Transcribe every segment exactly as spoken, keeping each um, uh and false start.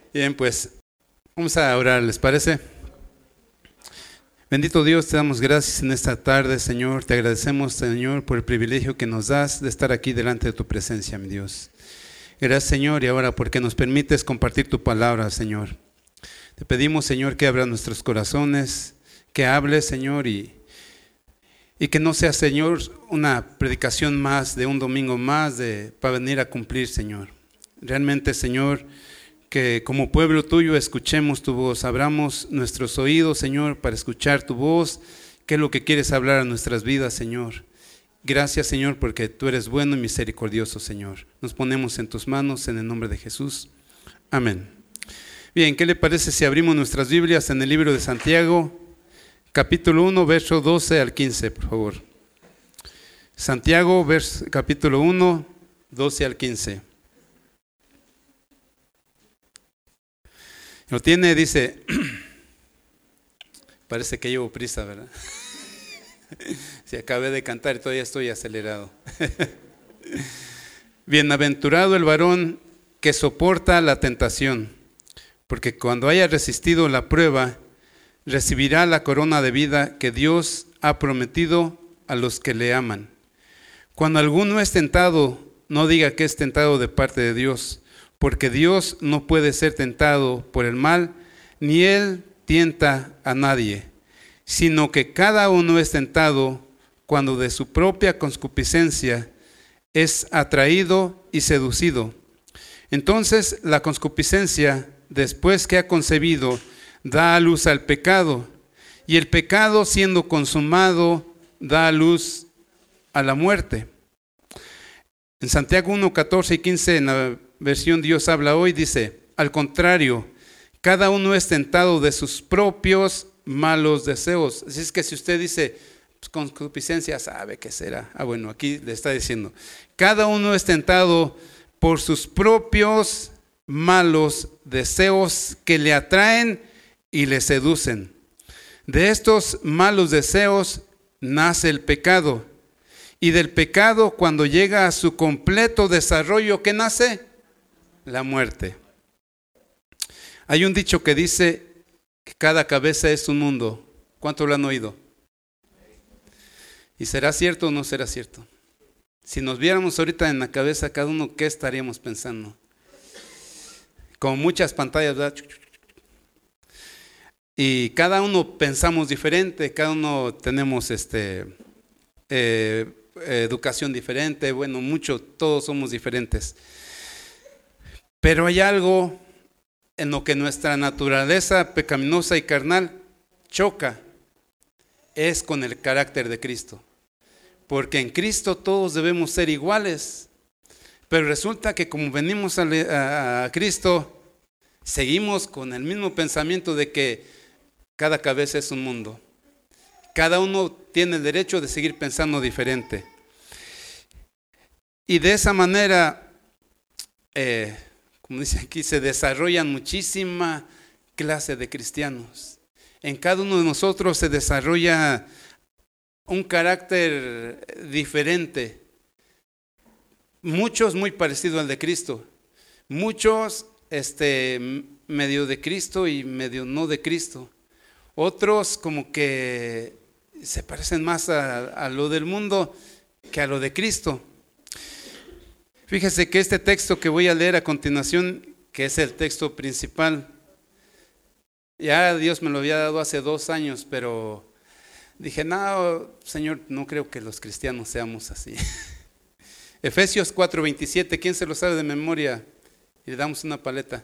Bien, pues vamos a orar, ¿les parece? Bendito Dios, te damos gracias en esta tarde, Señor. Te agradecemos, Señor, por el privilegio que nos das de estar aquí delante de tu presencia, mi Dios. Gracias, Señor, y ahora porque nos permites compartir tu palabra, Señor. Te pedimos, Señor, que abras nuestros corazones, que hables, Señor, y, y que no sea, Señor, una predicación más de un domingo más de, para venir a cumplir, Señor. Realmente, Señor, que como pueblo tuyo escuchemos tu voz, abramos nuestros oídos, Señor, para escuchar tu voz, qué es lo que quieres hablar a nuestras vidas, Señor. Gracias, Señor, porque tú eres bueno y misericordioso, Señor. Nos ponemos en tus manos en el nombre de Jesús. Amén. Bien, ¿qué le parece si abrimos nuestras Biblias en el libro de Santiago, capítulo uno, verso doce al quince, por favor? Santiago, vers, capítulo uno, doce al quince. Lo tiene, dice, parece que llevo prisa, ¿verdad? Si acabé de cantar y todavía estoy acelerado. Bienaventurado el varón que soporta la tentación, porque cuando haya resistido la prueba, recibirá la corona de vida que Dios ha prometido a los que le aman. Cuando alguno es tentado, no diga que es tentado de parte de Dios, porque Dios no puede ser tentado por el mal, ni Él tienta a nadie, sino que cada uno es tentado cuando de su propia concupiscencia es atraído y seducido. Entonces la concupiscencia, después que ha concebido, da a luz al pecado, y el pecado, siendo consumado, da a luz a la muerte. En Santiago uno, catorce y quince, en la versión Dios habla hoy, dice, al contrario, cada uno es tentado de sus propios malos deseos. Así es que si usted dice, pues, concupiscencia, sabe qué será. Ah, bueno, aquí le está diciendo, cada uno es tentado por sus propios malos deseos que le atraen y le seducen. De estos malos deseos nace el pecado. Y del pecado, cuando llega a su completo desarrollo, ¿qué nace? La muerte. Hay un dicho que dice que cada cabeza es un mundo. ¿Cuánto lo han oído? ¿Y será cierto o no será cierto? Si nos viéramos ahorita en la cabeza cada uno, ¿qué estaríamos pensando? Con muchas pantallas, ¿verdad? Y cada uno pensamos diferente, cada uno tenemos este, eh, educación diferente, bueno, mucho, todos somos diferentes. Pero hay algo en lo que nuestra naturaleza pecaminosa y carnal choca, es con el carácter de Cristo. Porque en Cristo todos debemos ser iguales, pero resulta que como venimos a, a, a Cristo, seguimos con el mismo pensamiento de que cada cabeza es un mundo. Cada uno tiene el derecho de seguir pensando diferente. Y de esa manera, eh, como dice aquí, se desarrollan muchísima clase de cristianos. En cada uno de nosotros se desarrolla un carácter diferente. Muchos muy parecido al de Cristo. Muchos este, medio de Cristo y medio no de Cristo. Otros como que se parecen más a, a lo del mundo que a lo de Cristo. Fíjese que este texto que voy a leer a continuación, que es el texto principal, ya Dios me lo había dado hace dos años, pero dije, no, Señor, no creo que los cristianos seamos así. Efesios cuatro veintisiete, ¿quién se lo sabe de memoria? Y le damos una paleta.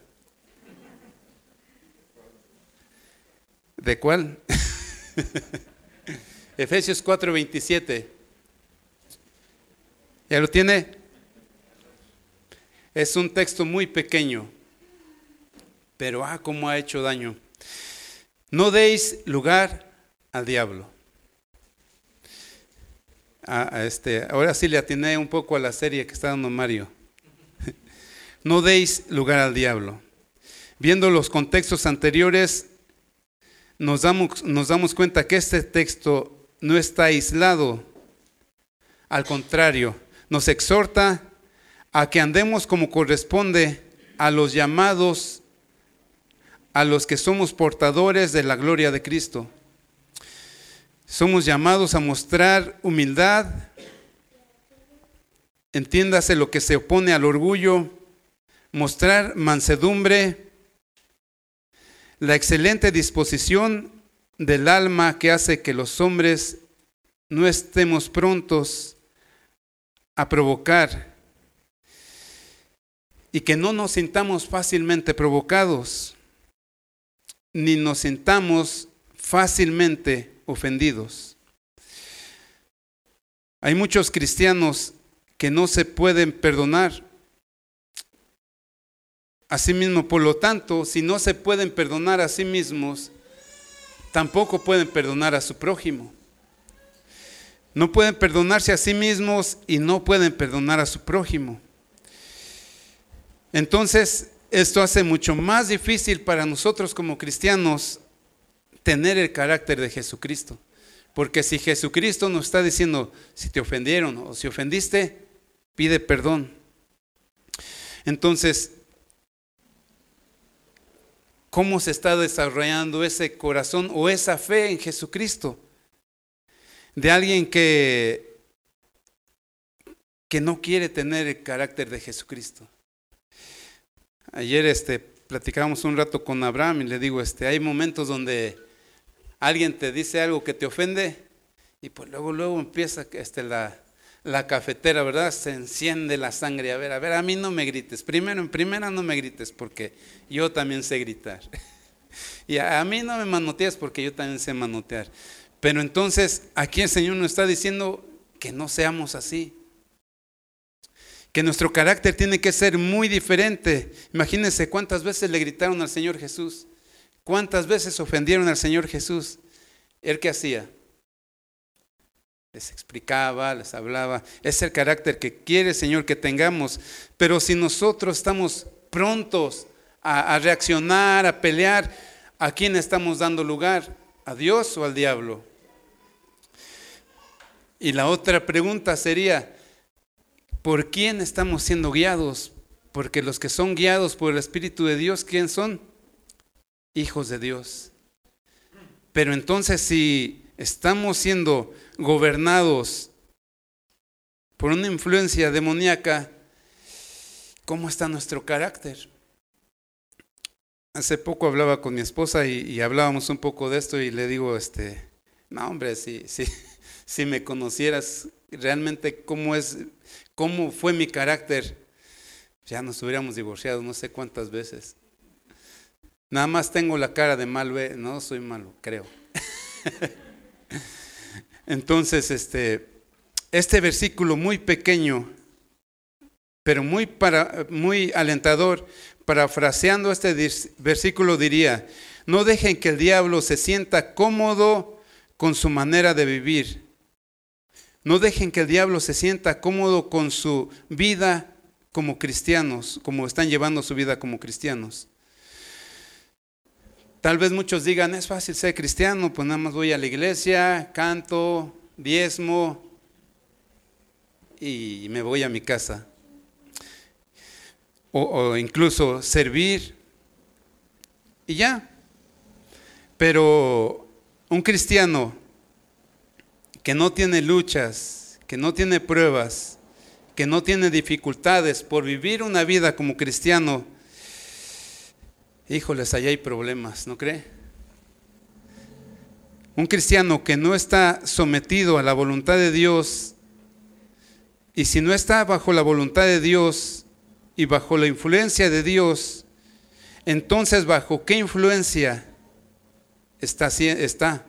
¿De cuál? Efesios cuatro veintisiete. ¿Ya lo tiene? Es un texto muy pequeño, pero ah, cómo ha hecho daño. No deis lugar al diablo. Ah, este, ahora sí le atiné un poco a la serie que está dando Mario. No deis lugar al diablo. Viendo los contextos anteriores, nos damos, nos damos cuenta que este texto no está aislado. Al contrario, nos exhorta a que andemos como corresponde a los llamados a los que somos portadores de la gloria de Cristo. Somos llamados a mostrar humildad, entiéndase lo que se opone al orgullo, mostrar mansedumbre, la excelente disposición del alma que hace que los hombres no estemos prontos a provocar y que no nos sintamos fácilmente provocados, ni nos sintamos fácilmente ofendidos. Hay muchos cristianos que no se pueden perdonar. Asimismo, por lo tanto, si no se pueden perdonar a sí mismos, tampoco pueden perdonar a su prójimo. No pueden perdonarse a sí mismos y no pueden perdonar a su prójimo. Entonces, esto hace mucho más difícil para nosotros como cristianos tener el carácter de Jesucristo. Porque si Jesucristo nos está diciendo, si te ofendieron o si ofendiste, pide perdón. Entonces, ¿cómo se está desarrollando ese corazón o esa fe en Jesucristo? De alguien que, que no quiere tener el carácter de Jesucristo. Ayer este, platicábamos un rato con Abraham y le digo, este, hay momentos donde alguien te dice algo que te ofende y pues luego, luego empieza este, la, la cafetera, ¿verdad? Se enciende la sangre. A ver, a ver, a mí no me grites. Primero, en primera no me grites porque yo también sé gritar. Y a, a mí no me manotees porque yo también sé manotear. Pero entonces aquí el Señor nos está diciendo que no seamos así. Que nuestro carácter tiene que ser muy diferente. Imagínense cuántas veces le gritaron al Señor Jesús. Cuántas veces ofendieron al Señor Jesús. ¿Él qué hacía? Les explicaba, les hablaba. Es el carácter que quiere el Señor que tengamos. Pero si nosotros estamos prontos a, a reaccionar, a pelear, ¿a quién estamos dando lugar? ¿A Dios o al diablo? Y la otra pregunta sería, ¿por quién estamos siendo guiados? Porque los que son guiados por el Espíritu de Dios, ¿quién son? Hijos de Dios. Pero entonces si estamos siendo gobernados por una influencia demoníaca, ¿cómo está nuestro carácter? Hace poco hablaba con mi esposa y, y hablábamos un poco de esto y le digo, este, no hombre, si, si, si me conocieras realmente cómo es, cómo fue mi carácter, ya nos hubiéramos divorciado no sé cuántas veces. Nada más tengo la cara de malo, no soy malo, creo. Entonces, este, este versículo muy pequeño, pero muy, para, muy alentador, parafraseando este versículo diría, no dejen que el diablo se sienta cómodo con su manera de vivir. No dejen que el diablo se sienta cómodo con su vida como cristianos, como están llevando su vida como cristianos. Tal vez muchos digan, es fácil ser cristiano, pues nada más voy a la iglesia, canto, diezmo y me voy a mi casa. O, o incluso servir y ya. Pero un cristiano que no tiene luchas, que no tiene pruebas, que no tiene dificultades por vivir una vida como cristiano, híjoles, allá hay problemas, ¿no cree? Un cristiano que no está sometido a la voluntad de Dios, y si no está bajo la voluntad de Dios y bajo la influencia de Dios, entonces ¿bajo qué influencia está? está?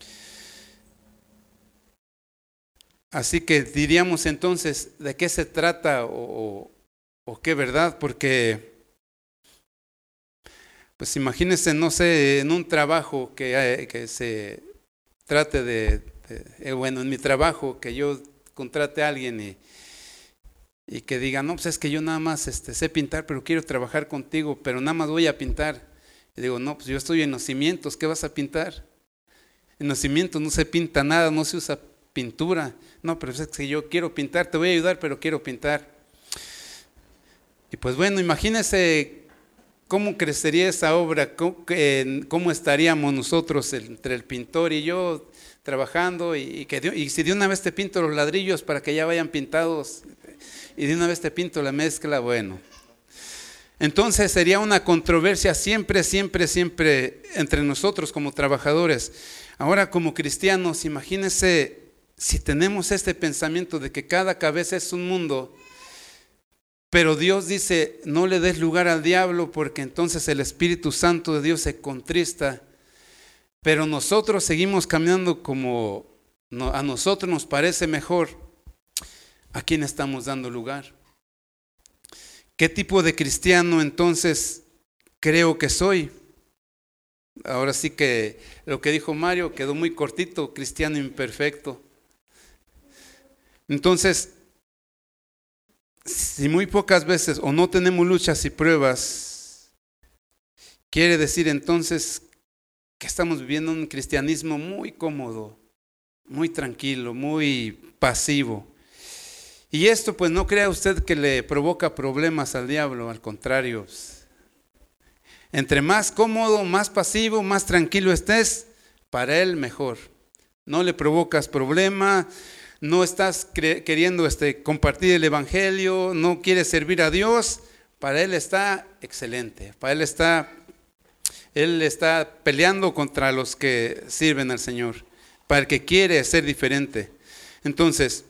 Así que diríamos entonces, ¿de qué se trata o, o, o qué verdad? Porque pues imagínense, no sé, en un trabajo que, que se trate de, de eh, bueno, en mi trabajo, que yo contrate a alguien y, y que diga, no, pues es que yo nada más este, sé pintar, pero quiero trabajar contigo, pero nada más voy a pintar. Y digo, no, pues yo estoy en los cimientos, ¿qué vas a pintar? En los cimientos no se pinta nada, no se usa pintura. No, pero es que yo quiero pintar, te voy a ayudar, pero quiero pintar. Y pues bueno, imagínese ¿cómo crecería esa obra? ¿Cómo, eh, cómo estaríamos nosotros entre el pintor y yo trabajando? Y, y, que de, y si de una vez te pinto los ladrillos para que ya vayan pintados y de una vez te pinto la mezcla, bueno. Entonces sería una controversia siempre, siempre, siempre entre nosotros como trabajadores. Ahora como cristianos, imagínense si tenemos este pensamiento de que cada cabeza es un mundo, pero Dios dice, no le des lugar al diablo porque entonces el Espíritu Santo de Dios se contrista, pero nosotros seguimos caminando como a nosotros nos parece mejor. ¿A quién estamos dando lugar? ¿Qué tipo de cristiano entonces creo que soy? Ahora sí que lo que dijo Mario quedó muy cortito, cristiano imperfecto. Entonces, si muy pocas veces o no tenemos luchas y pruebas, quiere decir entonces que estamos viviendo un cristianismo muy cómodo, muy tranquilo, muy pasivo. Y esto pues no crea usted que le provoca problemas al diablo, al contrario. Entre más cómodo, más pasivo, más tranquilo estés, para él mejor. No le provocas problema. No estás queriendo este, compartir el evangelio, no quieres servir a Dios, para él está excelente, para él está, él está peleando contra los que sirven al Señor, para el que quiere ser diferente. Entonces,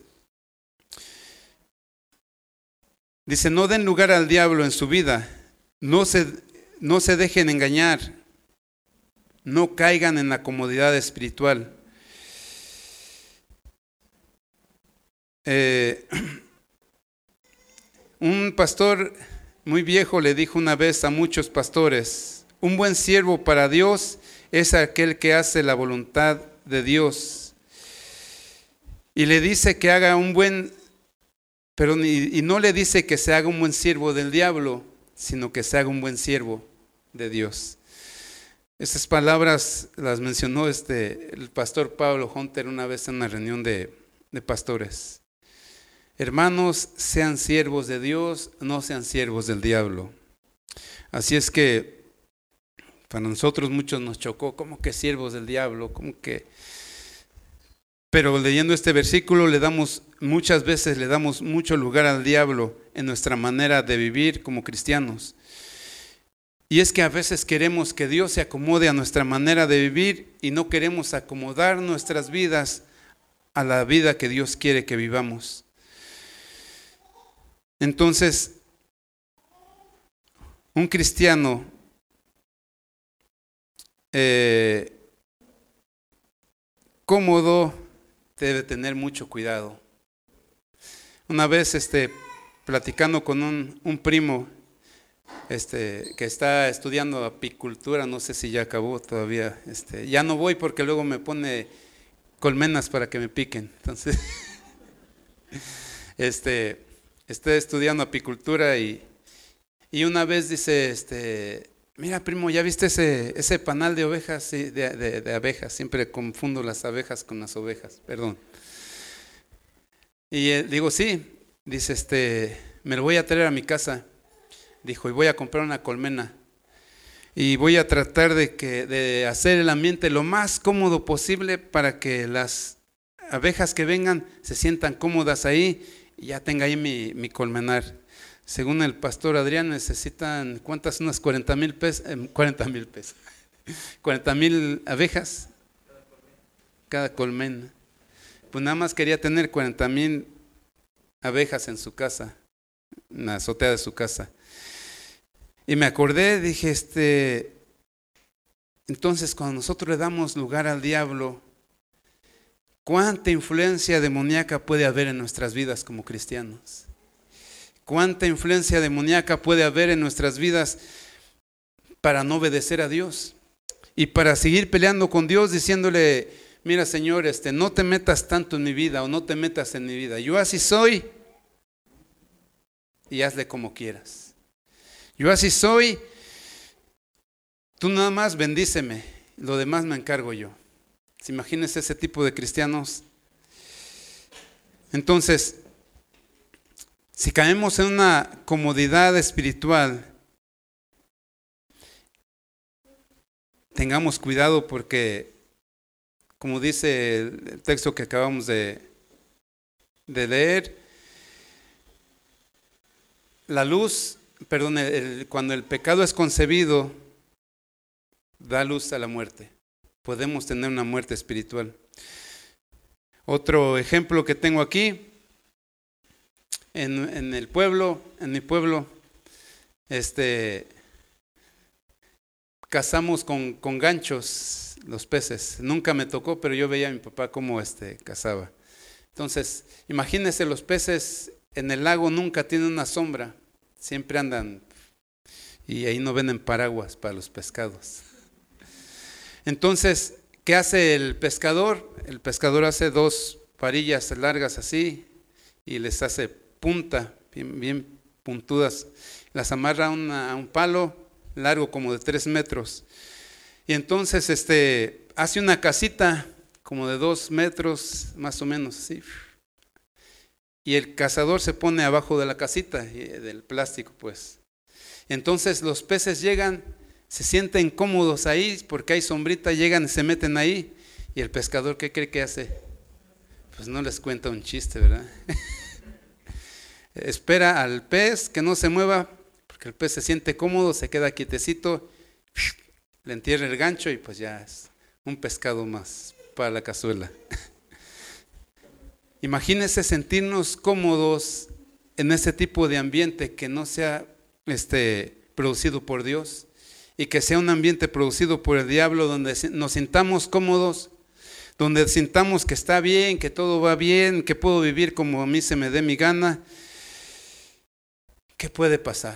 dice, no den lugar al diablo en su vida, no se, no se dejen engañar, no caigan en la comodidad espiritual. Eh, un pastor muy viejo le dijo una vez a muchos pastores, un buen siervo para Dios es aquel que hace la voluntad de Dios. Y le dice que haga un buen, pero ni, y no le dice que se haga un buen siervo del diablo, sino que se haga un buen siervo de Dios. Esas palabras las mencionó este, el pastor Pablo Hunter una vez en una reunión de, de pastores. Hermanos, sean siervos de Dios, no sean siervos del diablo. Así es que para nosotros muchos nos chocó, ¿cómo que siervos del diablo? ¿Cómo que? Pero leyendo este versículo le damos, muchas veces le damos mucho lugar al diablo en nuestra manera de vivir como cristianos. Y es que a veces queremos que Dios se acomode a nuestra manera de vivir y no queremos acomodar nuestras vidas a la vida que Dios quiere que vivamos. Entonces, un cristiano eh, cómodo debe tener mucho cuidado. Una vez este, platicando con un, un primo este, que está estudiando apicultura, no sé si ya acabó todavía, este, ya no voy porque luego me pone colmenas para que me piquen. Entonces, este... Estoy estudiando apicultura y, y una vez dice, este, mira primo, ¿ya viste ese, ese panal de ovejas? Sí, de, de, de abejas, siempre confundo las abejas con las ovejas, perdón. Y eh, digo, sí, dice, este, me lo voy a traer a mi casa, dijo, y voy a comprar una colmena. Y voy a tratar de, que, de hacer el ambiente lo más cómodo posible para que las abejas que vengan se sientan cómodas ahí y ya tenga ahí mi, mi colmenar. Según el pastor Adrián, necesitan, ¿cuántas? Unas cuarenta mil pesos, eh, cuarenta mil pesos, cuarenta mil abejas cada colmena. Pues nada más quería tener cuarenta mil abejas en su casa, en la azotea de su casa. Y me acordé, dije, este, entonces cuando nosotros le damos lugar al diablo, ¿cuánta influencia demoníaca puede haber en nuestras vidas como cristianos? ¿Cuánta influencia demoníaca puede haber en nuestras vidas para no obedecer a Dios? Y para seguir peleando con Dios diciéndole, mira Señor, este, no te metas tanto en mi vida o no te metas en mi vida. Yo así soy y hazle como quieras. Yo así soy, tú nada más bendíceme, lo demás me encargo yo. Imagínense ese tipo de cristianos. Entonces, si caemos en una comodidad espiritual, tengamos cuidado porque, como dice el texto que acabamos de, de leer, la luz, perdón, el, cuando el pecado es concebido, da luz a la muerte. Podemos tener una muerte espiritual. Otro ejemplo que tengo aquí, en, en el pueblo, en mi pueblo, este, cazamos con, con ganchos los peces. Nunca me tocó, pero yo veía a mi papá cómo este, cazaba. Entonces, imagínense, los peces en el lago nunca tienen una sombra, siempre andan, y ahí no venden paraguas para los pescados. Entonces, ¿qué hace el pescador? El pescador hace dos varillas largas así y les hace punta, bien, bien puntudas. Las amarra a, una, a un palo largo como de tres metros. Y entonces este, hace una casita como de dos metros más o menos así. Y el cazador se pone abajo de la casita, del plástico pues. Entonces los peces llegan, se sienten cómodos ahí porque hay sombrita, llegan y se meten ahí. Y el pescador, ¿qué cree que hace? Pues no les cuenta un chiste, ¿verdad? Espera al pez que no se mueva, porque el pez se siente cómodo, se queda quietecito, le entierra el gancho y pues ya es un pescado más para la cazuela. Imagínense sentirnos cómodos en ese tipo de ambiente que no sea este, producido por Dios y que sea un ambiente producido por el diablo donde nos sintamos cómodos, donde sintamos que está bien, que todo va bien, que puedo vivir como a mí se me dé mi gana. ¿Qué puede pasar?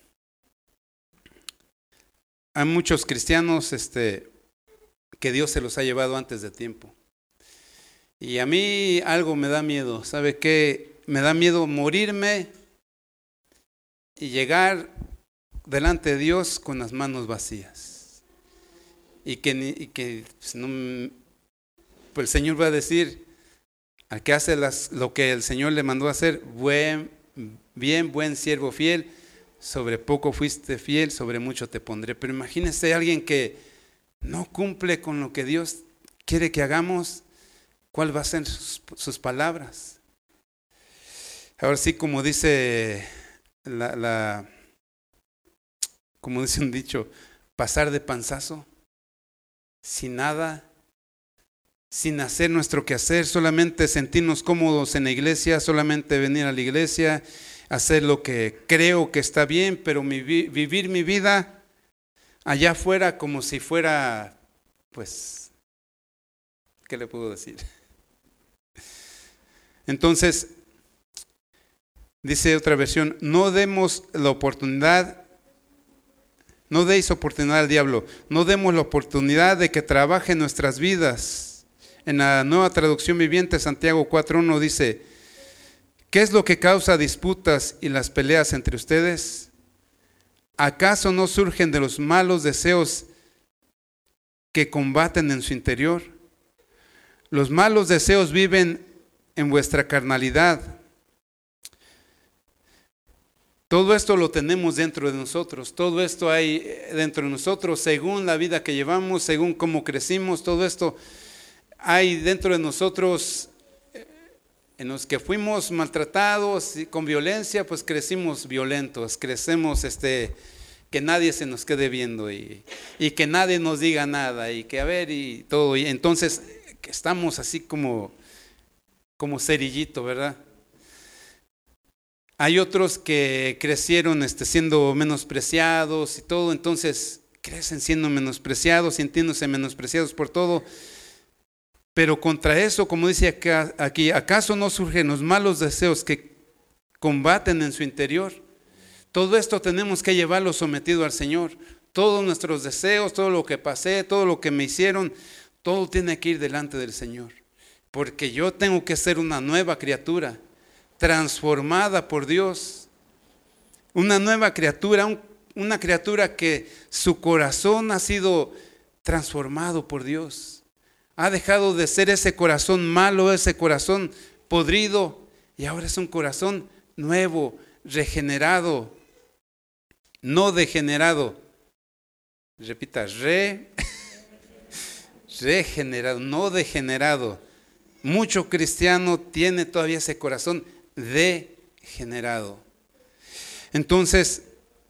Hay muchos cristianos este, que Dios se los ha llevado antes de tiempo. Y a mí algo me da miedo. ¿Sabe qué? Me da miedo morirme y llegar delante de Dios con las manos vacías. Y que, y que pues, no, pues el Señor va a decir, al que hace las, lo que el Señor le mandó a hacer, buen, bien, buen siervo fiel, sobre poco fuiste fiel, sobre mucho te pondré. Pero imagínese a alguien que no cumple con lo que Dios quiere que hagamos, ¿cuál va a ser sus, sus palabras? Ahora sí, como dice la, la, como dice un dicho, pasar de panzazo, sin nada, sin hacer nuestro quehacer, solamente sentirnos cómodos en la iglesia, solamente venir a la iglesia, hacer lo que creo que está bien, pero mi, vivir mi vida allá afuera como si fuera, pues, ¿qué le puedo decir? Entonces, dice otra versión, no demos la oportunidad, no deis oportunidad al diablo, no demos la oportunidad de que trabaje en nuestras vidas. En la Nueva Traducción Viviente, Santiago cuatro uno dice, ¿qué es lo que causa disputas y las peleas entre ustedes? ¿Acaso no surgen de los malos deseos que combaten en su interior? Los malos deseos viven en vuestra carnalidad. Todo esto lo tenemos dentro de nosotros, todo esto hay dentro de nosotros, según la vida que llevamos, según cómo crecimos, todo esto hay dentro de nosotros. En los que fuimos maltratados y con violencia, pues crecimos violentos, crecemos este, que nadie se nos quede viendo y, y que nadie nos diga nada y que a ver y todo. Y entonces que estamos así como, como cerillito, ¿verdad? Hay otros que crecieron este, siendo menospreciados y todo, entonces crecen siendo menospreciados, sintiéndose menospreciados por todo. Pero contra eso, como dice acá, aquí, ¿acaso no surgen los malos deseos que combaten en su interior? Todo esto tenemos que llevarlo sometido al Señor. Todos nuestros deseos, todo lo que pasé, todo lo que me hicieron, todo tiene que ir delante del Señor. Porque yo tengo que ser una nueva criatura, transformada por Dios. Una nueva criatura, un, una criatura que su corazón ha sido transformado por Dios. Ha dejado de ser ese corazón malo, ese corazón podrido, y ahora es un corazón nuevo, regenerado, no degenerado. Repita, re, regenerado, no degenerado. Mucho cristiano tiene todavía ese corazón degenerado. Entonces,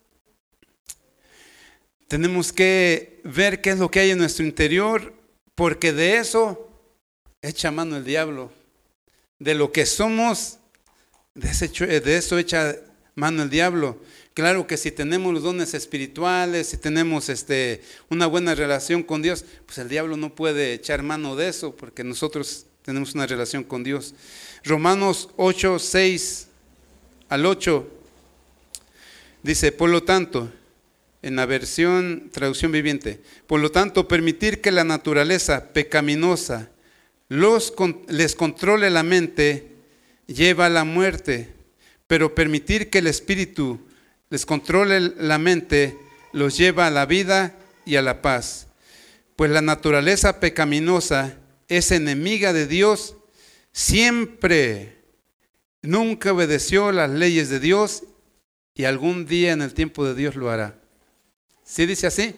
tenemos que ver qué es lo que hay en nuestro interior, porque de eso echa mano el diablo. De lo que somos, de, ese, de eso echa mano el diablo. Claro que si tenemos los dones espirituales, si tenemos este, una buena relación con Dios, pues el diablo no puede echar mano de eso, porque nosotros tenemos una relación con Dios. Romanos ocho, seis al ocho dice: por lo tanto, en la versión traducción viviente, por lo tanto, permitir que la naturaleza pecaminosa los, les controle la mente lleva a la muerte, pero permitir que el espíritu les controle la mente los lleva a la vida y a la paz. Pues la naturaleza pecaminosa es enemiga de Dios siempre. Nunca obedeció las leyes de Dios y algún día en el tiempo de Dios lo hará. ¿Sí dice así?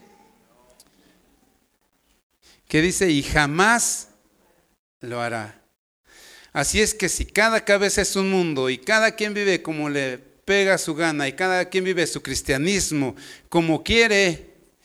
¿Qué dice? Y jamás lo hará. Así es que si cada cabeza es un mundo y cada quien vive como le pega su gana y cada quien vive su cristianismo como quiere,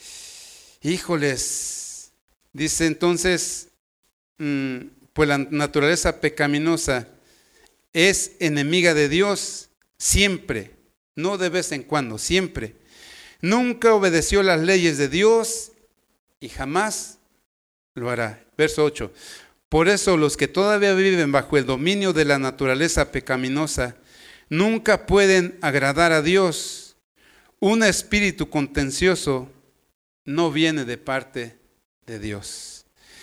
híjoles, dice entonces, mmm, pues la naturaleza pecaminosa es enemiga de Dios siempre, no de vez en cuando, siempre. Nunca obedeció las leyes de Dios y jamás lo hará. Verso ocho. Por eso los que todavía viven bajo el dominio de la naturaleza pecaminosa nunca pueden agradar a Dios. Un espíritu contencioso no viene de parte de Dios.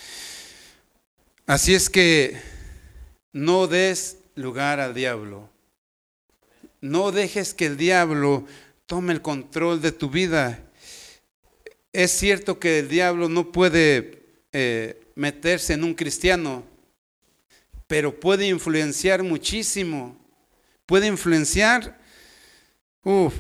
Así es que no des lugar al diablo. No dejes que el diablo tome el control de tu vida. Es cierto que el diablo no puede eh, meterse en un cristiano, pero puede influenciar muchísimo. Puede influenciar uf,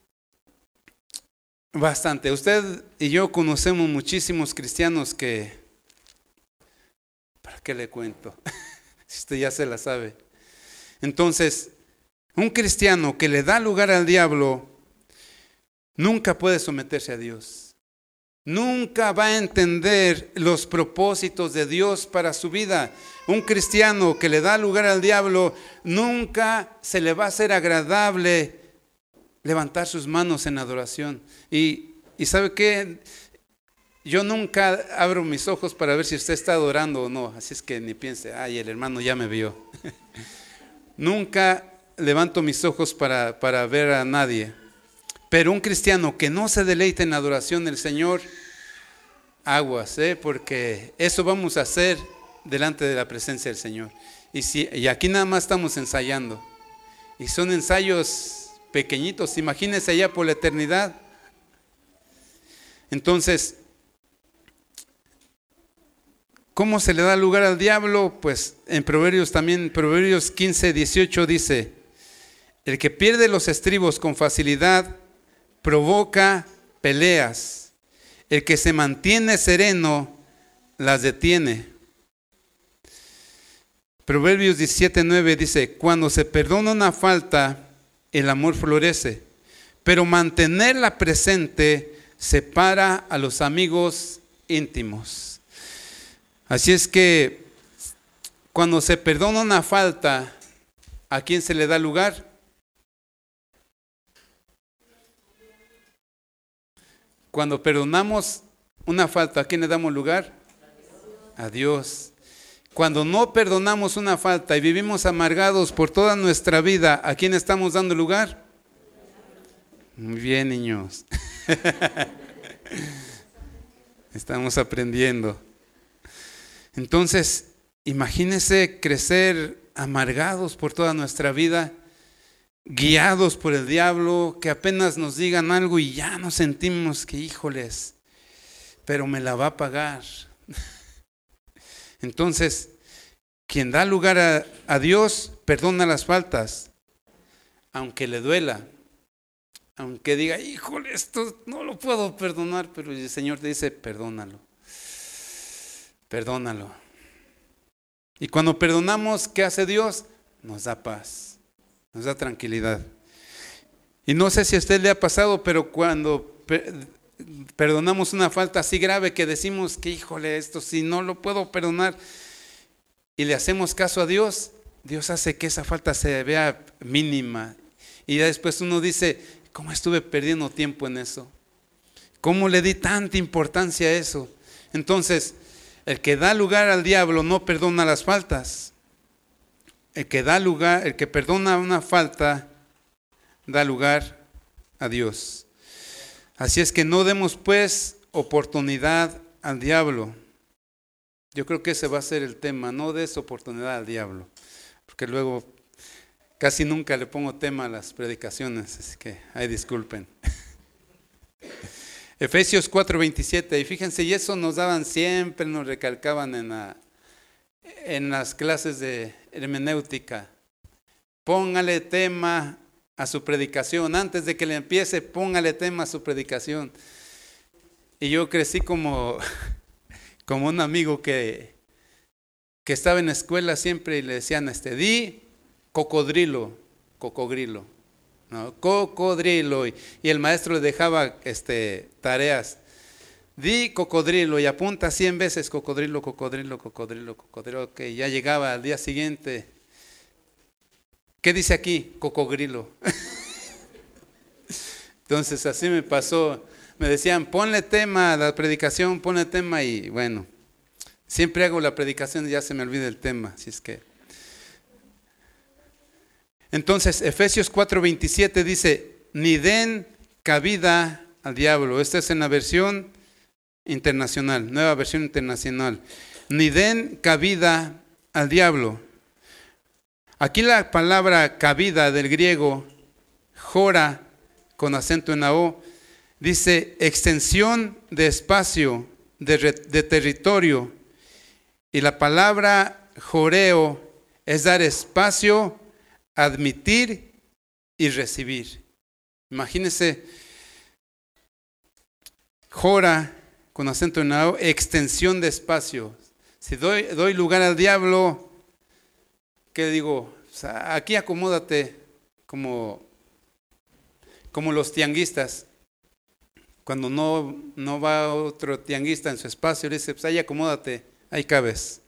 bastante. Usted y yo conocemos muchísimos cristianos que, ¿para qué le cuento? Si usted ya se la sabe. Entonces, un cristiano que le da lugar al diablo nunca puede someterse a Dios. Nunca va a entender los propósitos de Dios para su vida. Un cristiano que le da lugar al diablo, nunca se le va a hacer agradable levantar sus manos en adoración. Y, y ¿sabe qué? Yo nunca abro mis ojos para ver si usted está adorando o no. Así es que ni piense, ay, el hermano ya me vio. Nunca levanto mis ojos para, para ver a nadie. Pero un cristiano que no se deleite en la adoración del Señor, aguas, ¿eh? Porque eso vamos a hacer delante de la presencia del Señor. Y, si, y aquí nada más estamos ensayando. Y son ensayos pequeñitos, imagínense allá por la eternidad. Entonces, ¿cómo se le da lugar al diablo? Pues en Proverbios también, Proverbios quince, dieciocho dice: el que pierde los estribos con facilidad provoca peleas. El que se mantiene sereno las detiene. Proverbios diecisiete, nueve dice: cuando se perdona una falta, el amor florece, pero mantenerla presente separa a los amigos íntimos. Así es que cuando se perdona una falta, ¿a quién se le da lugar? Cuando perdonamos una falta, ¿a quién le damos lugar? A Dios. Cuando no perdonamos una falta y vivimos amargados por toda nuestra vida, ¿a quién estamos dando lugar? Muy bien, niños. Estamos aprendiendo. Entonces, imagínense crecer amargados por toda nuestra vida, guiados por el diablo, que apenas nos digan algo y ya nos sentimos que híjoles, pero me la va a pagar. Entonces, quien da lugar a, a Dios, perdona las faltas, aunque le duela, aunque diga, híjole, esto no lo puedo perdonar, pero el Señor te dice, perdónalo. perdónalo. Y cuando perdonamos, ¿qué hace Dios? Nos da paz, nos da tranquilidad. Y no sé si a usted le ha pasado, pero cuando per- perdonamos una falta así grave que decimos que híjole, esto si no lo puedo perdonar, y le hacemos caso a Dios, Dios hace que esa falta se vea mínima. Y ya después uno dice, ¿cómo estuve perdiendo tiempo en eso? ¿Cómo le di tanta importancia a eso? Entonces, el que da lugar al diablo no perdona las faltas. El que da lugar, el que perdona una falta, da lugar a Dios. Así es que no demos pues oportunidad al diablo. Yo creo que ese va a ser el tema, no des oportunidad al diablo. Porque luego casi nunca le pongo tema a las predicaciones, así que ay, disculpen. Efesios cuatro veintisiete, y fíjense, y eso nos daban siempre, nos recalcaban en, la, en las clases de hermenéutica. Póngale tema a su predicación, antes de que le empiece, póngale tema a su predicación. Y yo crecí como, como un amigo que, que estaba en la escuela siempre y le decían, este, di cocodrilo, cocodrilo. No, cocodrilo, y, y el maestro le dejaba este, tareas. Di cocodrilo y apunta cien veces cocodrilo, cocodrilo, cocodrilo, cocodrilo. Ok, ya llegaba al día siguiente. ¿Qué dice aquí? Cocodrilo. Entonces así me pasó. Me decían, ponle tema a la predicación, ponle tema, y bueno, siempre hago la predicación y ya se me olvida el tema, así es que. Entonces, Efesios cuatro veintisiete dice, ni den cabida al diablo. Esta es en la versión internacional, nueva versión internacional. Ni den cabida al diablo. Aquí la palabra cabida del griego, jora, con acento en la O, dice extensión de espacio, de, re, de territorio. Y la palabra joreo es dar espacio, admitir y recibir. Imagínense, jora, con acento en la O, extensión de espacio. Si doy, doy lugar al diablo, ¿qué digo? O sea, aquí acomódate como, como los tianguistas. Cuando no, no va otro tianguista en su espacio, le dice, pues ahí acomódate, ahí cabes.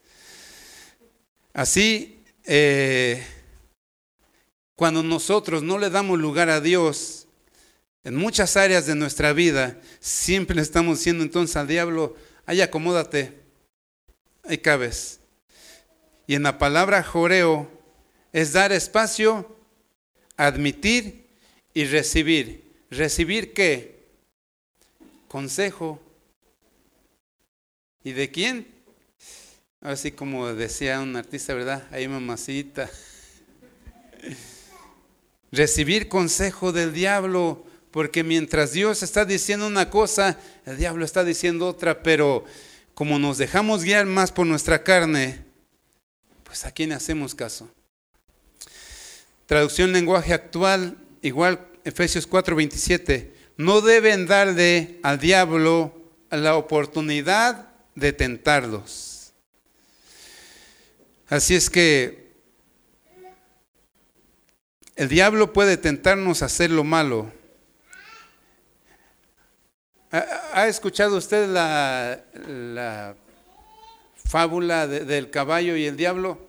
Así, eh, cuando nosotros no le damos lugar a Dios en muchas áreas de nuestra vida, siempre le estamos diciendo entonces al diablo, ahí acomódate, ahí cabes. Y en la palabra joreo es dar espacio, admitir y recibir. ¿Recibir qué? Consejo. ¿Y de quién? Así como decía un artista, ¿verdad? Ahí mamacita. Recibir consejo del diablo, porque mientras Dios está diciendo una cosa, el diablo está diciendo otra, pero como nos dejamos guiar más por nuestra carne, pues ¿a quién hacemos caso? Traducción lenguaje actual, igual Efesios cuatro veintisiete, no deben darle al diablo la oportunidad de tentarlos. Así es que el diablo puede tentarnos a hacer lo malo. ¿Ha escuchado usted la, la fábula de, del caballo y el diablo?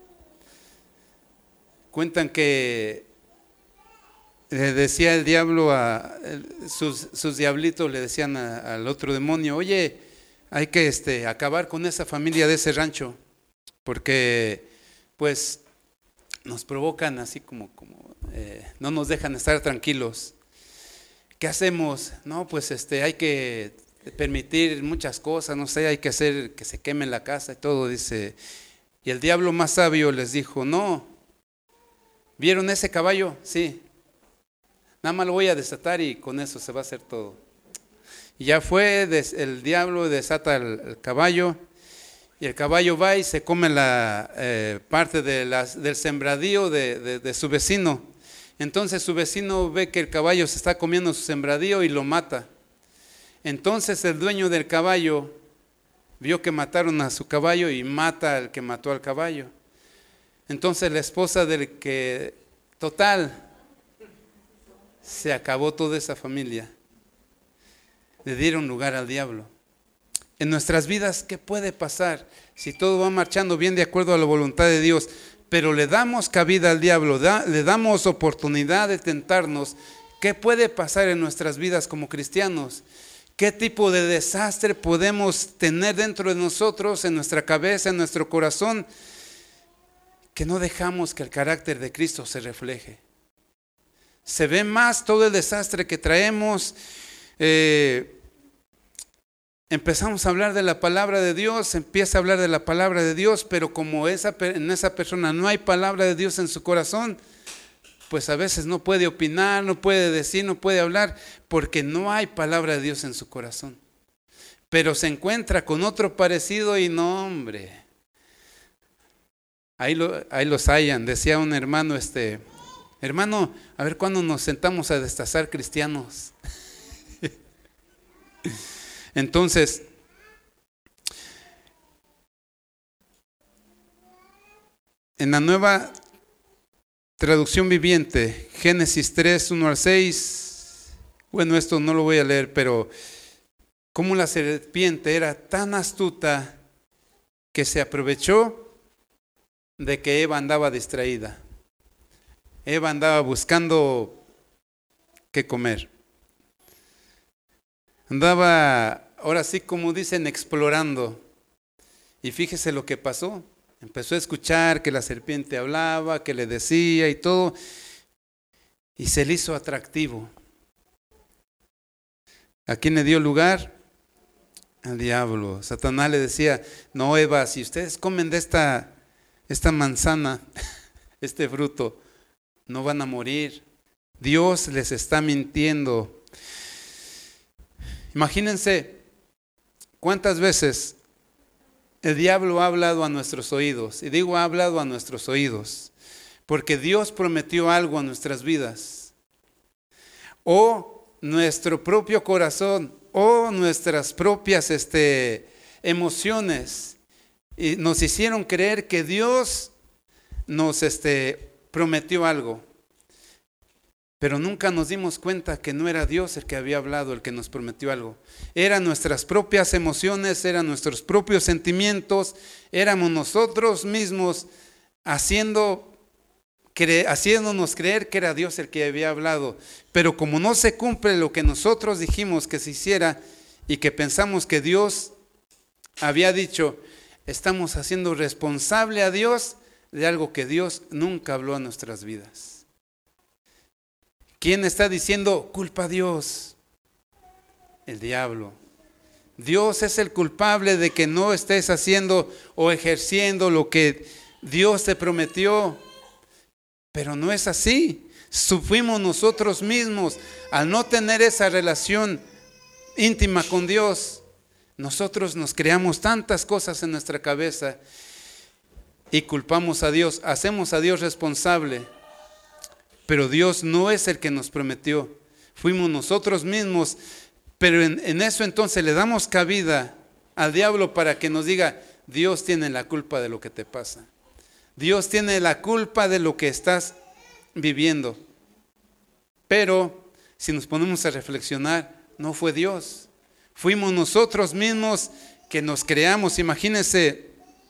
Cuentan que le decía el diablo a sus, sus diablitos, le decían a, al otro demonio, oye, hay que este, acabar con esa familia de ese rancho, porque pues nos provocan así como, como eh, no nos dejan estar tranquilos. ¿Qué hacemos? No, pues este, hay que permitir muchas cosas, no sé, hay que hacer que se queme la casa y todo, dice. Y el diablo más sabio les dijo, no, ¿vieron ese caballo? Sí. Nada más lo voy a desatar y con eso se va a hacer todo. Y ya fue, el diablo desata el, el caballo, y el caballo va y se come la eh, parte de las, del sembradío de, de, de su vecino. Entonces su vecino ve que el caballo se está comiendo su sembradío y lo mata. Entonces el dueño del caballo vio que mataron a su caballo y mata al que mató al caballo. Entonces la esposa del que, total, se acabó toda esa familia. Le dieron lugar al diablo. En nuestras vidas, ¿qué puede pasar si todo va marchando bien de acuerdo a la voluntad de Dios? Pero le damos cabida al diablo, da, le damos oportunidad de tentarnos. ¿Qué puede pasar en nuestras vidas como cristianos? ¿Qué tipo de desastre podemos tener dentro de nosotros, en nuestra cabeza, en nuestro corazón, que no dejamos que el carácter de Cristo se refleje? Se ve más todo el desastre que traemos. Eh, empezamos a hablar de la palabra de Dios, empieza a hablar de la palabra de Dios, pero como esa, en esa persona no hay palabra de Dios en su corazón, pues a veces no puede opinar, no puede decir, no puede hablar, porque no hay palabra de Dios en su corazón. Pero se encuentra con otro parecido y no, hombre, ahí, lo, ahí los hayan. Decía un hermano, este, hermano, a ver cuándo nos sentamos a destazar cristianos. Entonces, en la nueva traducción viviente, Génesis tres, uno al seis, bueno, esto no lo voy a leer, pero como la serpiente era tan astuta que se aprovechó de que Eva andaba distraída. Eva andaba buscando qué comer. Andaba, ahora sí como dicen, explorando. Y fíjese lo que pasó. Empezó a escuchar que la serpiente hablaba, que le decía y todo. Y se le hizo atractivo. ¿A quién le dio lugar? Al diablo. Satanás le decía, no, Eva, si ustedes comen de esta, esta manzana, este fruto, no van a morir. Dios les está mintiendo. Imagínense cuántas veces el diablo ha hablado a nuestros oídos. Y digo ha hablado a nuestros oídos porque Dios prometió algo a nuestras vidas. O nuestro propio corazón, o nuestras propias este, emociones y nos hicieron creer que Dios nos este, prometió algo. Pero nunca nos dimos cuenta que no era Dios el que había hablado, el que nos prometió algo. Eran nuestras propias emociones, eran nuestros propios sentimientos, éramos nosotros mismos haciendo, cre- haciéndonos creer que era Dios el que había hablado. Pero como no se cumple lo que nosotros dijimos que se hiciera y que pensamos que Dios había dicho, estamos haciendo responsable a Dios de algo que Dios nunca habló a nuestras vidas. ¿Quién está diciendo culpa a Dios? El diablo. Dios es el culpable de que no estés haciendo o ejerciendo lo que Dios te prometió. Pero no es así. Fuimos nosotros mismos. Al no tener esa relación íntima con Dios, nosotros nos creamos tantas cosas en nuestra cabeza y culpamos a Dios. Hacemos a Dios responsable. Pero Dios no es el que nos prometió, fuimos nosotros mismos. Pero en, en eso entonces le damos cabida al diablo para que nos diga, Dios tiene la culpa de lo que te pasa. Dios tiene la culpa de lo que estás viviendo. Pero si nos ponemos a reflexionar, no fue Dios. Fuimos nosotros mismos que nos creamos. Imagínense,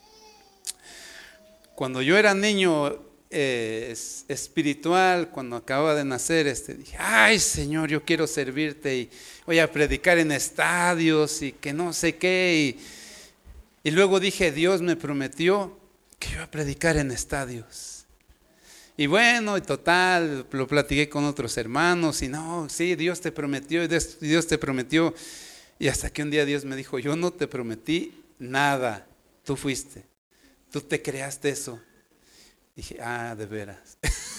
cuando yo era niño, Eh, espiritual, cuando acababa de nacer, este, dije, ay Señor, yo quiero servirte y voy a predicar en estadios y que no sé qué. Y, y luego dije, Dios me prometió que iba a predicar en estadios. Y bueno, y total, lo platiqué con otros hermanos y no, sí, Dios te prometió, Dios te prometió. Y hasta que un día Dios me dijo, yo no te prometí nada, tú fuiste, tú te creaste eso. Dije, ah, de veras.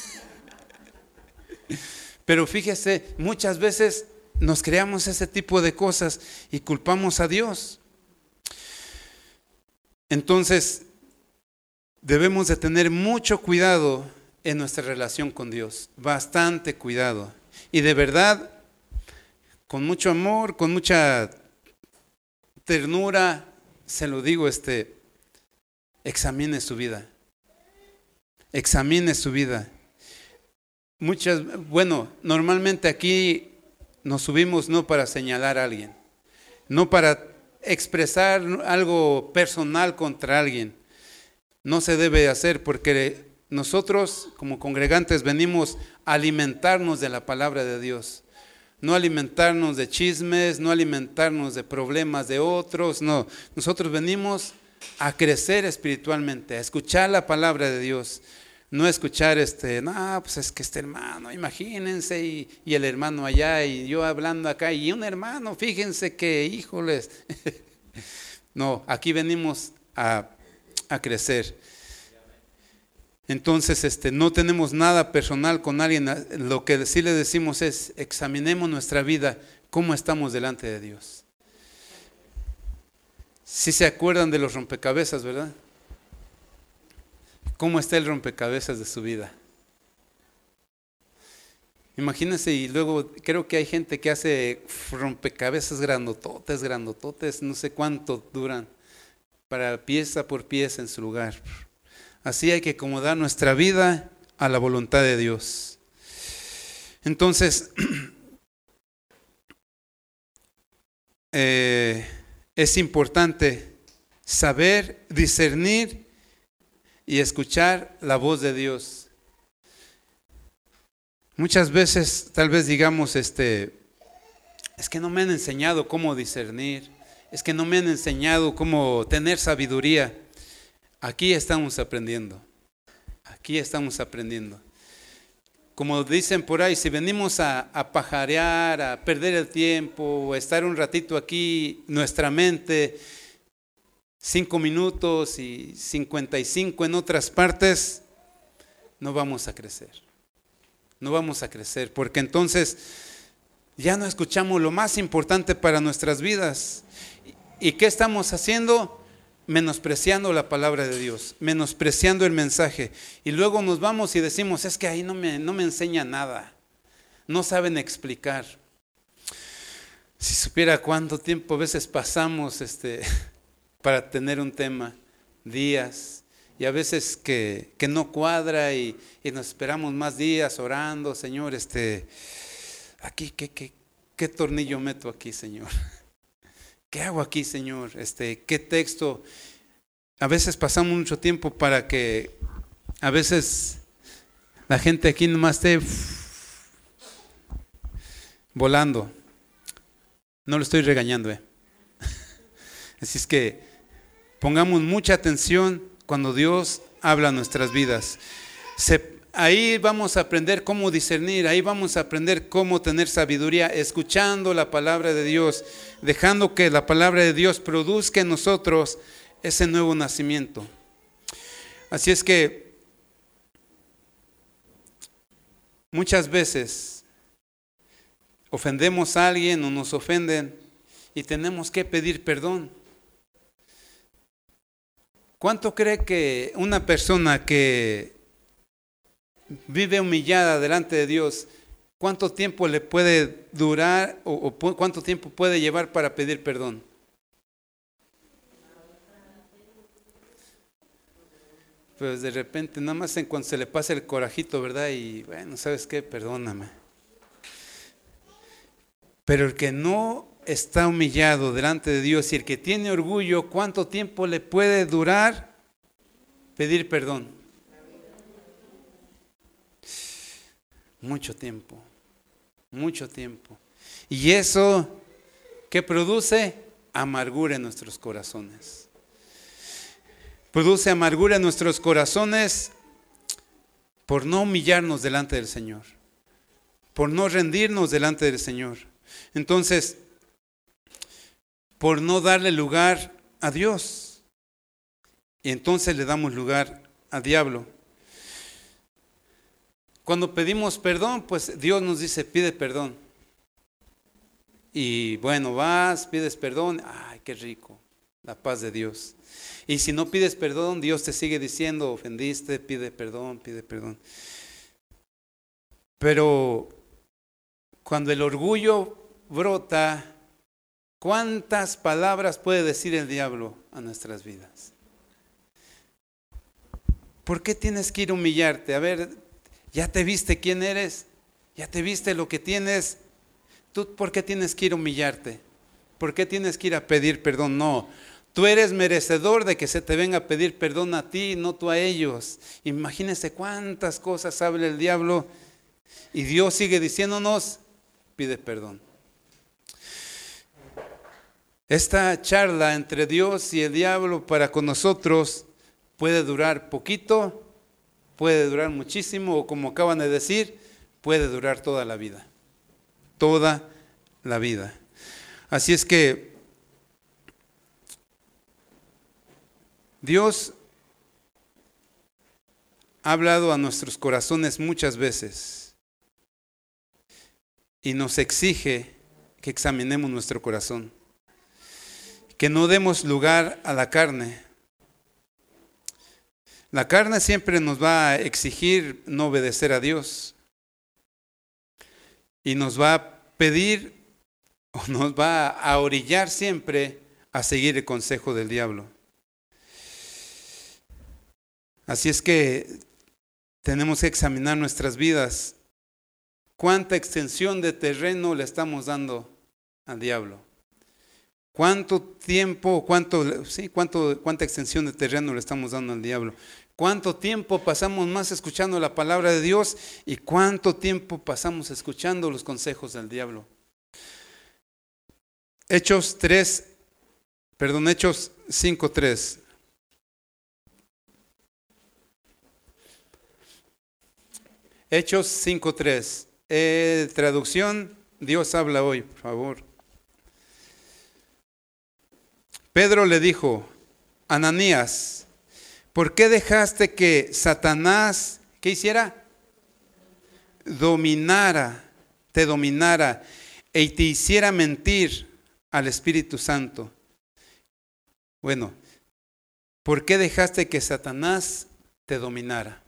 Pero fíjese, muchas veces nos creamos ese tipo de cosas y culpamos a Dios. Entonces, debemos de tener mucho cuidado en nuestra relación con Dios, bastante cuidado. Y de verdad, con mucho amor, con mucha ternura, se lo digo, este, examine su vida. Examine su vida. Muchas, bueno, normalmente aquí nos subimos no para señalar a alguien, no para expresar algo personal contra alguien. No se debe hacer porque nosotros como congregantes venimos a alimentarnos de la palabra de Dios. No alimentarnos de chismes, no alimentarnos de problemas de otros, no. Nosotros venimos a crecer espiritualmente, a escuchar la palabra de Dios. No escuchar, este, no, pues es que este hermano, imagínense, y, y el hermano allá, y yo hablando acá, y un hermano, fíjense que, híjoles. No, aquí venimos a, a crecer. Entonces, este, no tenemos nada personal con alguien. Lo que sí le decimos es, examinemos nuestra vida, cómo estamos delante de Dios. Sí se acuerdan de los rompecabezas, ¿verdad? ¿Cómo está el rompecabezas de su vida? Imagínense, y luego creo que hay gente que hace rompecabezas grandototes, grandototes, no sé cuánto duran, para pieza por pieza en su lugar. Así hay que acomodar nuestra vida a la voluntad de Dios. Entonces, eh, es importante saber discernir y escuchar la voz de Dios. Muchas veces tal vez digamos, este, es que no me han enseñado cómo discernir, es que no me han enseñado cómo tener sabiduría. Aquí estamos aprendiendo, aquí estamos aprendiendo. Como dicen por ahí, si venimos a, a pajarear, a perder el tiempo, a estar un ratito aquí, nuestra mente, cinco minutos y cincuenta y cinco en otras partes, no vamos a crecer. No vamos a crecer, porque entonces ya no escuchamos lo más importante para nuestras vidas. ¿Y qué estamos haciendo? Menospreciando la palabra de Dios, menospreciando el mensaje. Y luego nos vamos y decimos, es que ahí no me, no me enseña nada. No saben explicar. Si supiera cuánto tiempo a veces pasamos este, para tener un tema, días, y a veces que, que no cuadra y, y nos esperamos más días orando, Señor, este, aquí, ¿qué, qué, qué tornillo meto aquí, Señor? ¿Qué hago aquí, Señor? Este, ¿qué texto? A veces pasamos mucho tiempo para que a veces la gente aquí nomás esté volando. No lo estoy regañando, ¿eh? Así es que pongamos mucha atención cuando Dios habla a nuestras vidas. Se, ahí vamos a aprender cómo discernir, ahí vamos a aprender cómo tener sabiduría, escuchando la palabra de Dios, dejando que la palabra de Dios produzca en nosotros ese nuevo nacimiento. Así es que muchas veces ofendemos a alguien o nos ofenden y tenemos que pedir perdón. ¿Cuánto cree que una persona que vive humillada delante de Dios, cuánto tiempo le puede durar o, o cuánto tiempo puede llevar para pedir perdón? Pues de repente, nada más en cuanto se le pasa el corajito, ¿verdad? Y bueno, ¿sabes qué? Perdóname. Pero el que no está humillado delante de Dios y el que tiene orgullo, ¿cuánto tiempo le puede durar pedir perdón? Mucho tiempo, mucho tiempo. Y eso, ¿qué produce? Amargura en nuestros corazones. Produce amargura en nuestros corazones por no humillarnos delante del Señor, por no rendirnos delante del Señor. Entonces, por no darle lugar a Dios. Y entonces le damos lugar al diablo. Cuando pedimos perdón, pues Dios nos dice, pide perdón. Y bueno, vas, pides perdón, ay, qué rico, la paz de Dios. Y si no pides perdón, Dios te sigue diciendo, ofendiste, pide perdón, pide perdón. Pero cuando el orgullo brota, ¿Cuántas palabras puede decir el diablo a nuestras vidas? ¿Por qué tienes que ir a humillarte? A ver, ¿ya te viste quién eres? ¿Ya te viste lo que tienes? ¿Tú por qué tienes que ir a humillarte? ¿Por qué tienes que ir a pedir perdón? No, tú eres merecedor de que se te venga a pedir perdón a ti, no tú a ellos. Imagínense cuántas cosas habla el diablo y Dios sigue diciéndonos, pide perdón. Esta charla entre Dios y el diablo para con nosotros puede durar poquito, puede durar muchísimo, o como acaban de decir, puede durar toda la vida. Toda la vida. Así es que Dios ha hablado a nuestros corazones muchas veces y nos exige que examinemos nuestro corazón. Que no demos lugar a la carne. La carne siempre nos va a exigir no obedecer a Dios. Y nos va a pedir o nos va a orillar siempre a seguir el consejo del diablo. Así es que tenemos que examinar nuestras vidas. ¿Cuánta extensión de terreno le estamos dando al diablo? ¿Cuánto tiempo, cuánto, sí, cuánto, cuánta extensión de terreno le estamos dando al diablo? ¿Cuánto tiempo pasamos más escuchando la palabra de Dios y cuánto tiempo pasamos escuchando los consejos del diablo? Hechos tres, perdón, Hechos cinco tres. Hechos cinco tres. Eh, traducción, Dios habla hoy, por favor. Pedro le dijo, Ananías, ¿por qué dejaste que Satanás, ¿qué hiciera? Dominara, te dominara y te hiciera mentir al Espíritu Santo. Bueno, ¿por qué dejaste que Satanás te dominara?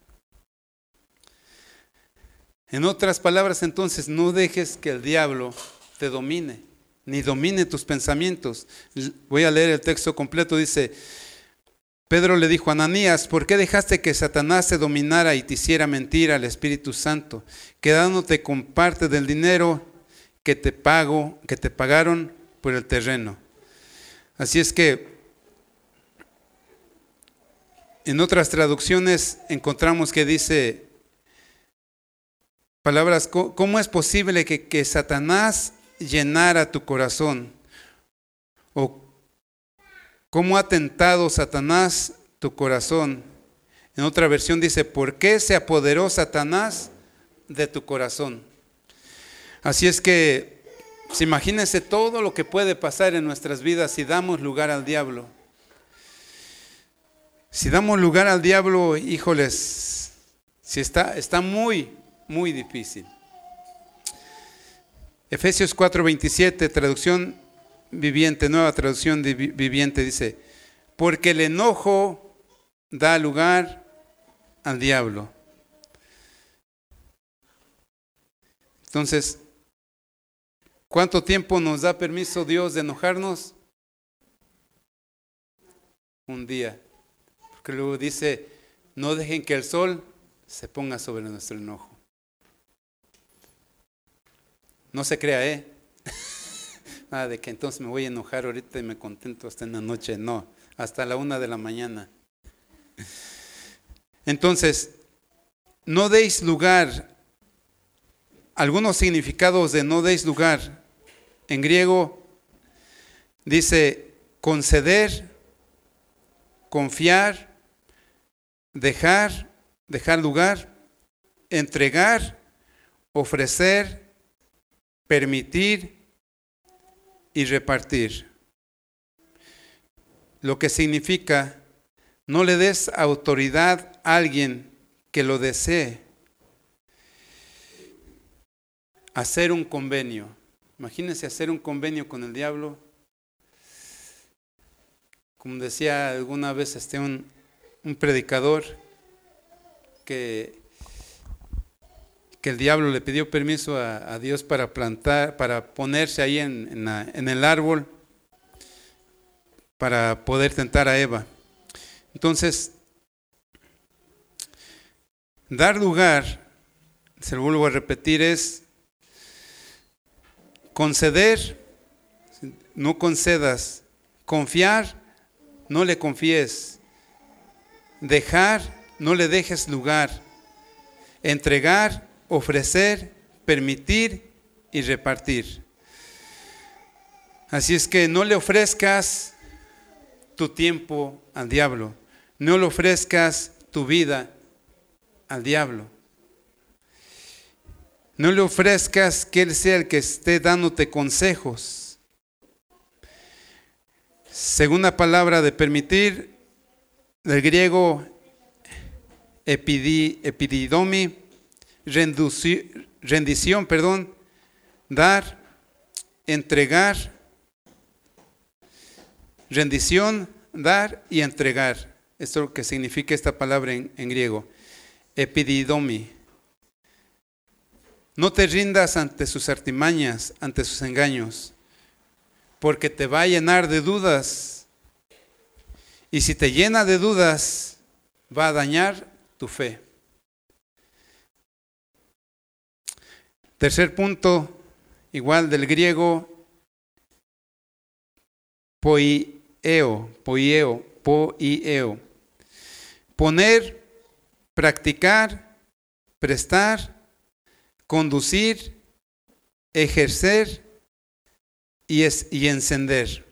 En otras palabras, entonces, no dejes que el diablo te domine, ni domine tus pensamientos. Voy a leer el texto completo, dice, Pedro le dijo a Ananías, ¿por qué dejaste que Satanás te dominara y te hiciera mentir al Espíritu Santo, quedándote con parte del dinero que te pago, que te pagaron por el terreno? Así es que en otras traducciones encontramos que dice palabras, ¿cómo es posible que, que Satanás llenara tu corazón? O ¿cómo ha tentado Satanás tu corazón? En otra versión dice, ¿por qué se apoderó Satanás de tu corazón? Así es que, pues, imagínense todo lo que puede pasar en nuestras vidas si damos lugar al diablo. Si damos lugar al diablo, híjoles, si está, está muy, muy difícil. Efesios cuatro veintisiete, traducción viviente, nueva traducción viviente, dice, porque el enojo da lugar al diablo. Entonces, ¿cuánto tiempo nos da permiso Dios de enojarnos? Un día. Porque luego dice, no dejen que el sol se ponga sobre nuestro enojo. No se crea, ¿eh? Nada de que entonces me voy a enojar ahorita y me contento hasta en la noche. No, hasta la una de la mañana. Entonces, no deis lugar. Algunos significados de no deis lugar. En griego dice conceder, confiar, dejar, dejar lugar, entregar, ofrecer, permitir y repartir. Lo que significa, no le des autoridad a alguien que lo desee. Hacer un convenio. Imagínense hacer un convenio con el diablo. Como decía alguna vez este un, un predicador que, que el diablo le pidió permiso a, a Dios para plantar, para ponerse ahí en, en, la, en el árbol para poder tentar a Eva. Entonces, dar lugar, se lo vuelvo a repetir, es conceder, no concedas, confiar, no le confíes, dejar, no le dejes lugar, entregar, ofrecer, permitir y repartir. Así es que no le ofrezcas tu tiempo al diablo, no le ofrezcas tu vida al diablo. No le ofrezcas que Él sea el que esté dándote consejos. Segunda palabra de permitir, del griego epidi, epididomi, renduci, rendición, perdón, dar, entregar, rendición, dar y entregar. Esto es lo que significa esta palabra en, en griego, epididomi. No te rindas ante sus artimañas, ante sus engaños, porque te va a llenar de dudas. Y si te llena de dudas, va a dañar tu fe. Tercer punto, igual del griego, poieo, poieo, poieo. Poner, practicar, prestar, conducir, ejercer y, es, y encender.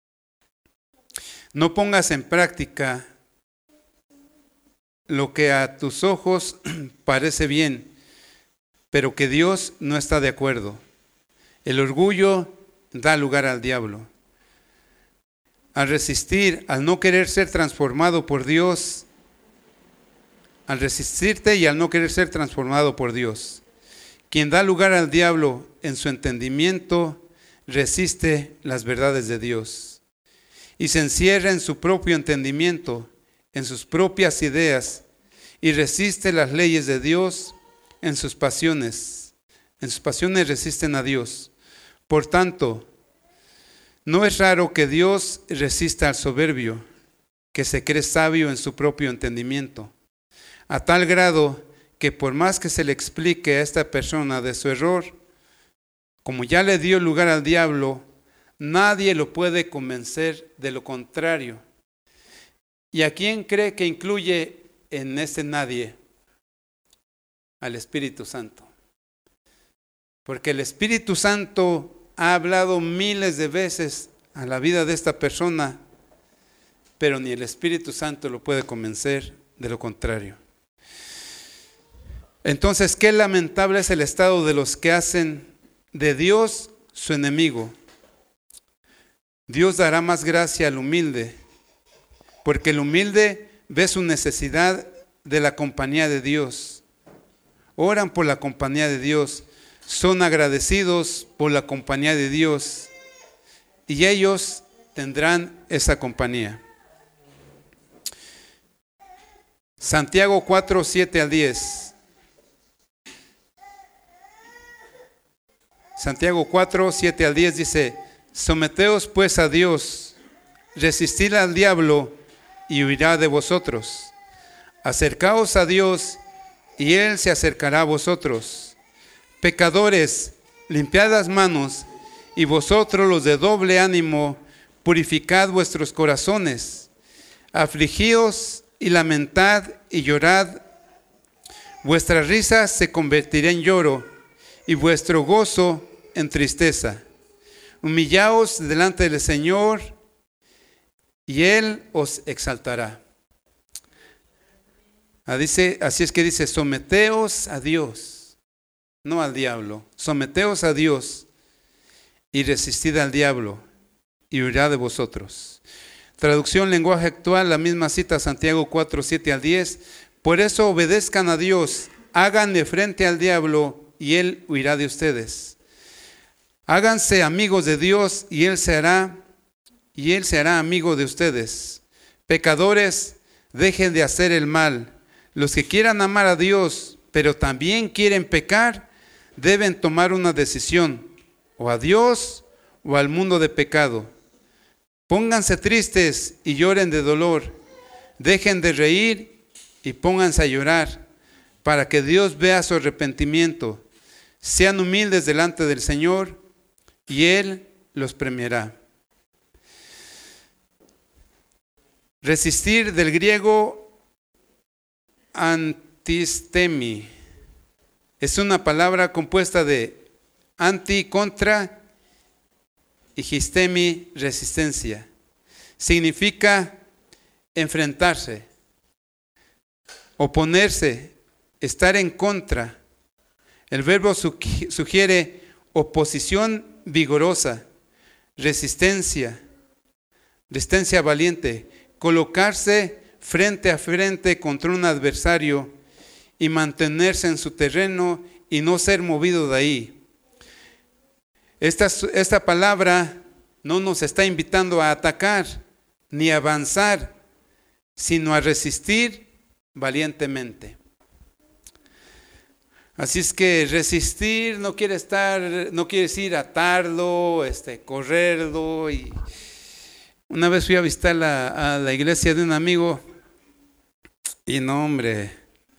No pongas en práctica lo que a tus ojos parece bien, pero que Dios no está de acuerdo. El orgullo da lugar al diablo. Al resistir, al no querer ser transformado por Dios, al resistirte y al no querer ser transformado por Dios, quien da lugar al diablo en su entendimiento, resiste las verdades de Dios y se encierra en su propio entendimiento, en sus propias ideas, y resiste las leyes de Dios en sus pasiones. En sus pasiones resisten a Dios. Por tanto, no es raro que Dios resista al soberbio, que se cree sabio en su propio entendimiento, a tal grado que por más que se le explique a esta persona de su error, como ya le dio lugar al diablo, nadie lo puede convencer de lo contrario. ¿Y a quién cree que incluye en ese nadie? Al Espíritu Santo. Porque el Espíritu Santo ha hablado miles de veces a la vida de esta persona, pero ni el Espíritu Santo lo puede convencer de lo contrario. Entonces, qué lamentable es el estado de los que hacen de Dios su enemigo. Dios dará más gracia al humilde, porque el humilde ve su necesidad de la compañía de Dios. Oran por la compañía de Dios, son agradecidos por la compañía de Dios, y ellos tendrán esa compañía. Santiago cuatro, siete al diez. Santiago cuatro, siete al diez dice: someteos pues a Dios, resistid al diablo y huirá de vosotros. Acercaos a Dios y Él se acercará a vosotros. Pecadores, limpiad las manos, y vosotros los de doble ánimo, purificad vuestros corazones. Afligíos y lamentad y llorad. Vuestra risa se convertirá en lloro y vuestro gozo en tristeza. Humillaos delante del Señor y Él os exaltará. Dice, así es que dice, someteos a Dios, no al diablo. Someteos a Dios y resistid al diablo y huirá de vosotros. Traducción lenguaje actual, la misma cita, Santiago cuatro, siete al diez. Por eso obedezcan a Dios, háganle frente al diablo y Él huirá de ustedes. Háganse amigos de Dios y Él se hará, y Él se hará amigo de ustedes. Pecadores, dejen de hacer el mal. Los que quieran amar a Dios, pero también quieren pecar, deben tomar una decisión, o a Dios o al mundo de pecado. Pónganse tristes y lloren de dolor. Dejen de reír y pónganse a llorar, para que Dios vea su arrepentimiento. Sean humildes delante del Señor y Él los premiará. Resistir, del griego antistemi, es una palabra compuesta de anti, contra, y histemi, resistencia. Significa enfrentarse, oponerse, estar en contra. El verbo sugiere oposición vigorosa, resistencia, resistencia valiente, colocarse frente a frente contra un adversario y mantenerse en su terreno y no ser movido de ahí. Esta, esta palabra no nos está invitando a atacar ni a avanzar, sino a resistir valientemente. Así es que resistir no quiere estar, no quiere decir atarlo, este, correrlo. Y una vez fui a visitar la, a la iglesia de un amigo y no, hombre,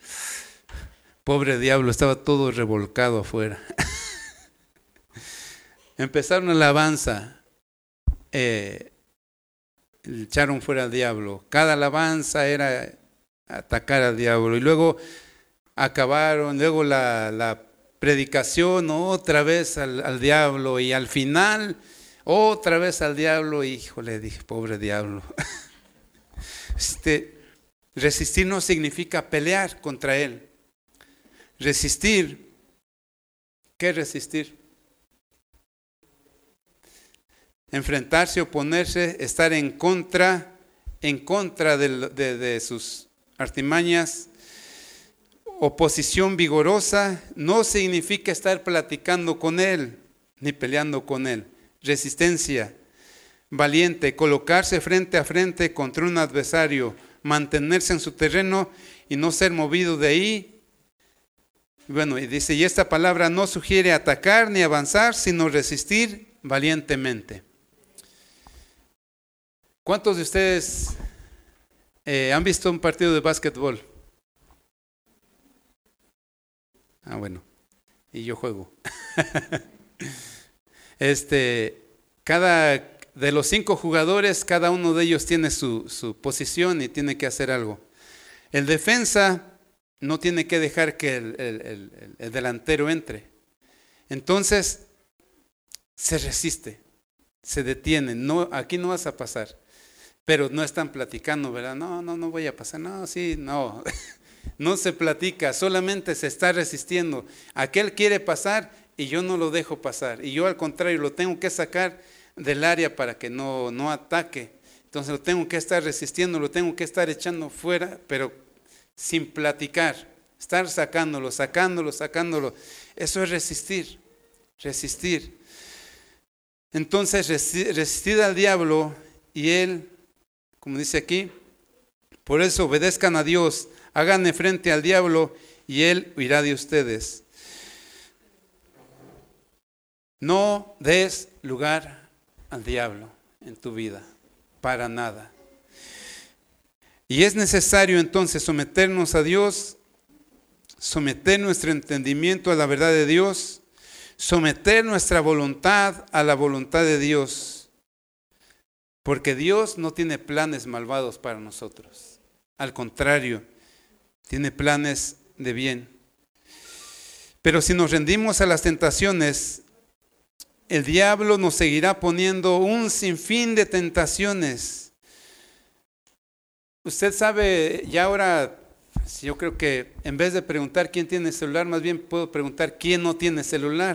pobre diablo, estaba todo revolcado afuera. Empezaron la alabanza, eh, echaron fuera al diablo. Cada alabanza era atacar al diablo. Y luego acabaron, luego la, la predicación otra vez al, al diablo. Y al final otra vez al diablo. Híjole, dije, pobre diablo. Este, resistir no significa pelear contra él. Resistir, ¿qué es resistir? Enfrentarse, oponerse, estar en contra, en contra de, de, de sus artimañas. Oposición vigorosa no significa estar platicando con él, ni peleando con él. Resistencia valiente, colocarse frente a frente contra un adversario, mantenerse en su terreno y no ser movido de ahí. Bueno, y dice, y esta palabra no sugiere atacar ni avanzar, sino resistir valientemente. ¿Cuántos de ustedes eh, han visto un partido de básquetbol? Ah, bueno, y yo juego. este, cada de los cinco jugadores, cada uno de ellos tiene su, su posición y tiene que hacer algo. El defensa no tiene que dejar que el, el, el, el delantero entre. Entonces, se resiste, se detiene. No, aquí no vas a pasar. Pero no están platicando, ¿verdad? No, no, no voy a pasar. No, sí, no. No se platica, solamente se está resistiendo. Aquel quiere pasar y yo no lo dejo pasar. Y yo al contrario lo tengo que sacar del área para que no, no ataque. Entonces lo tengo que estar resistiendo, lo tengo que estar echando fuera, pero sin platicar. Estar sacándolo, sacándolo, sacándolo. Eso es resistir, resistir. Entonces resistid al diablo y él, como dice aquí, por eso obedezcan a Dios, háganle frente al diablo y él huirá de ustedes. No des lugar al diablo en tu vida, para nada. Y es necesario entonces someternos a Dios, someter nuestro entendimiento a la verdad de Dios, someter nuestra voluntad a la voluntad de Dios. Porque Dios no tiene planes malvados para nosotros. Al contrario, tiene planes de bien. Pero si nos rendimos a las tentaciones, el diablo nos seguirá poniendo un sinfín de tentaciones. Usted sabe, ya ahora, yo creo que en vez de preguntar quién tiene celular, más bien puedo preguntar quién no tiene celular.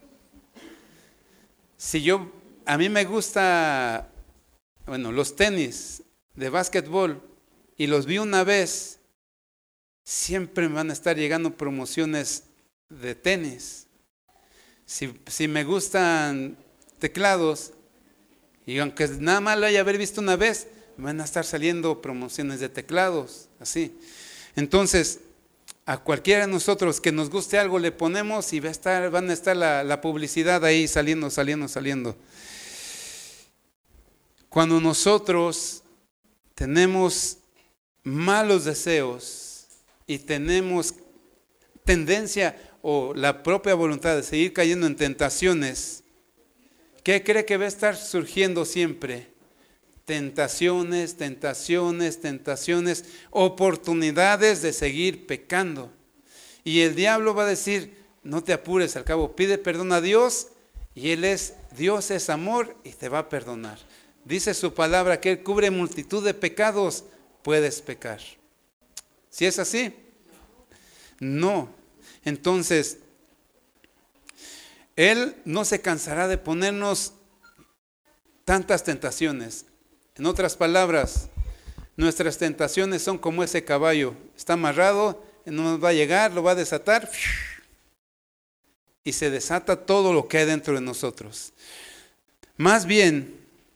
Si yo, a mí me gusta, bueno, los tenis de básquetbol y los vi una vez, siempre me van a estar llegando promociones de tenis. Si, si me gustan teclados, y aunque nada más lo haya haber visto una vez, me van a estar saliendo promociones de teclados, así. Entonces, a cualquiera de nosotros que nos guste algo le ponemos y va a estar, van a estar la, la publicidad ahí saliendo, saliendo, saliendo. Cuando nosotros tenemos malos deseos y tenemos tendencia o la propia voluntad de seguir cayendo en tentaciones, ¿qué cree que va a estar surgiendo siempre? Tentaciones, tentaciones, tentaciones, oportunidades de seguir pecando. Y el diablo va a decir, no te apures, al cabo pide perdón a Dios y Él es, Dios es amor y te va a perdonar. Dice su palabra que Él cubre multitud de pecados, puedes pecar. ¿Sí es así? No. Entonces, Él no se cansará de ponernos tantas tentaciones. En otras palabras, nuestras tentaciones son como ese caballo. Está amarrado, no nos va a llegar, lo va a desatar y se desata todo lo que hay dentro de nosotros. Más bien,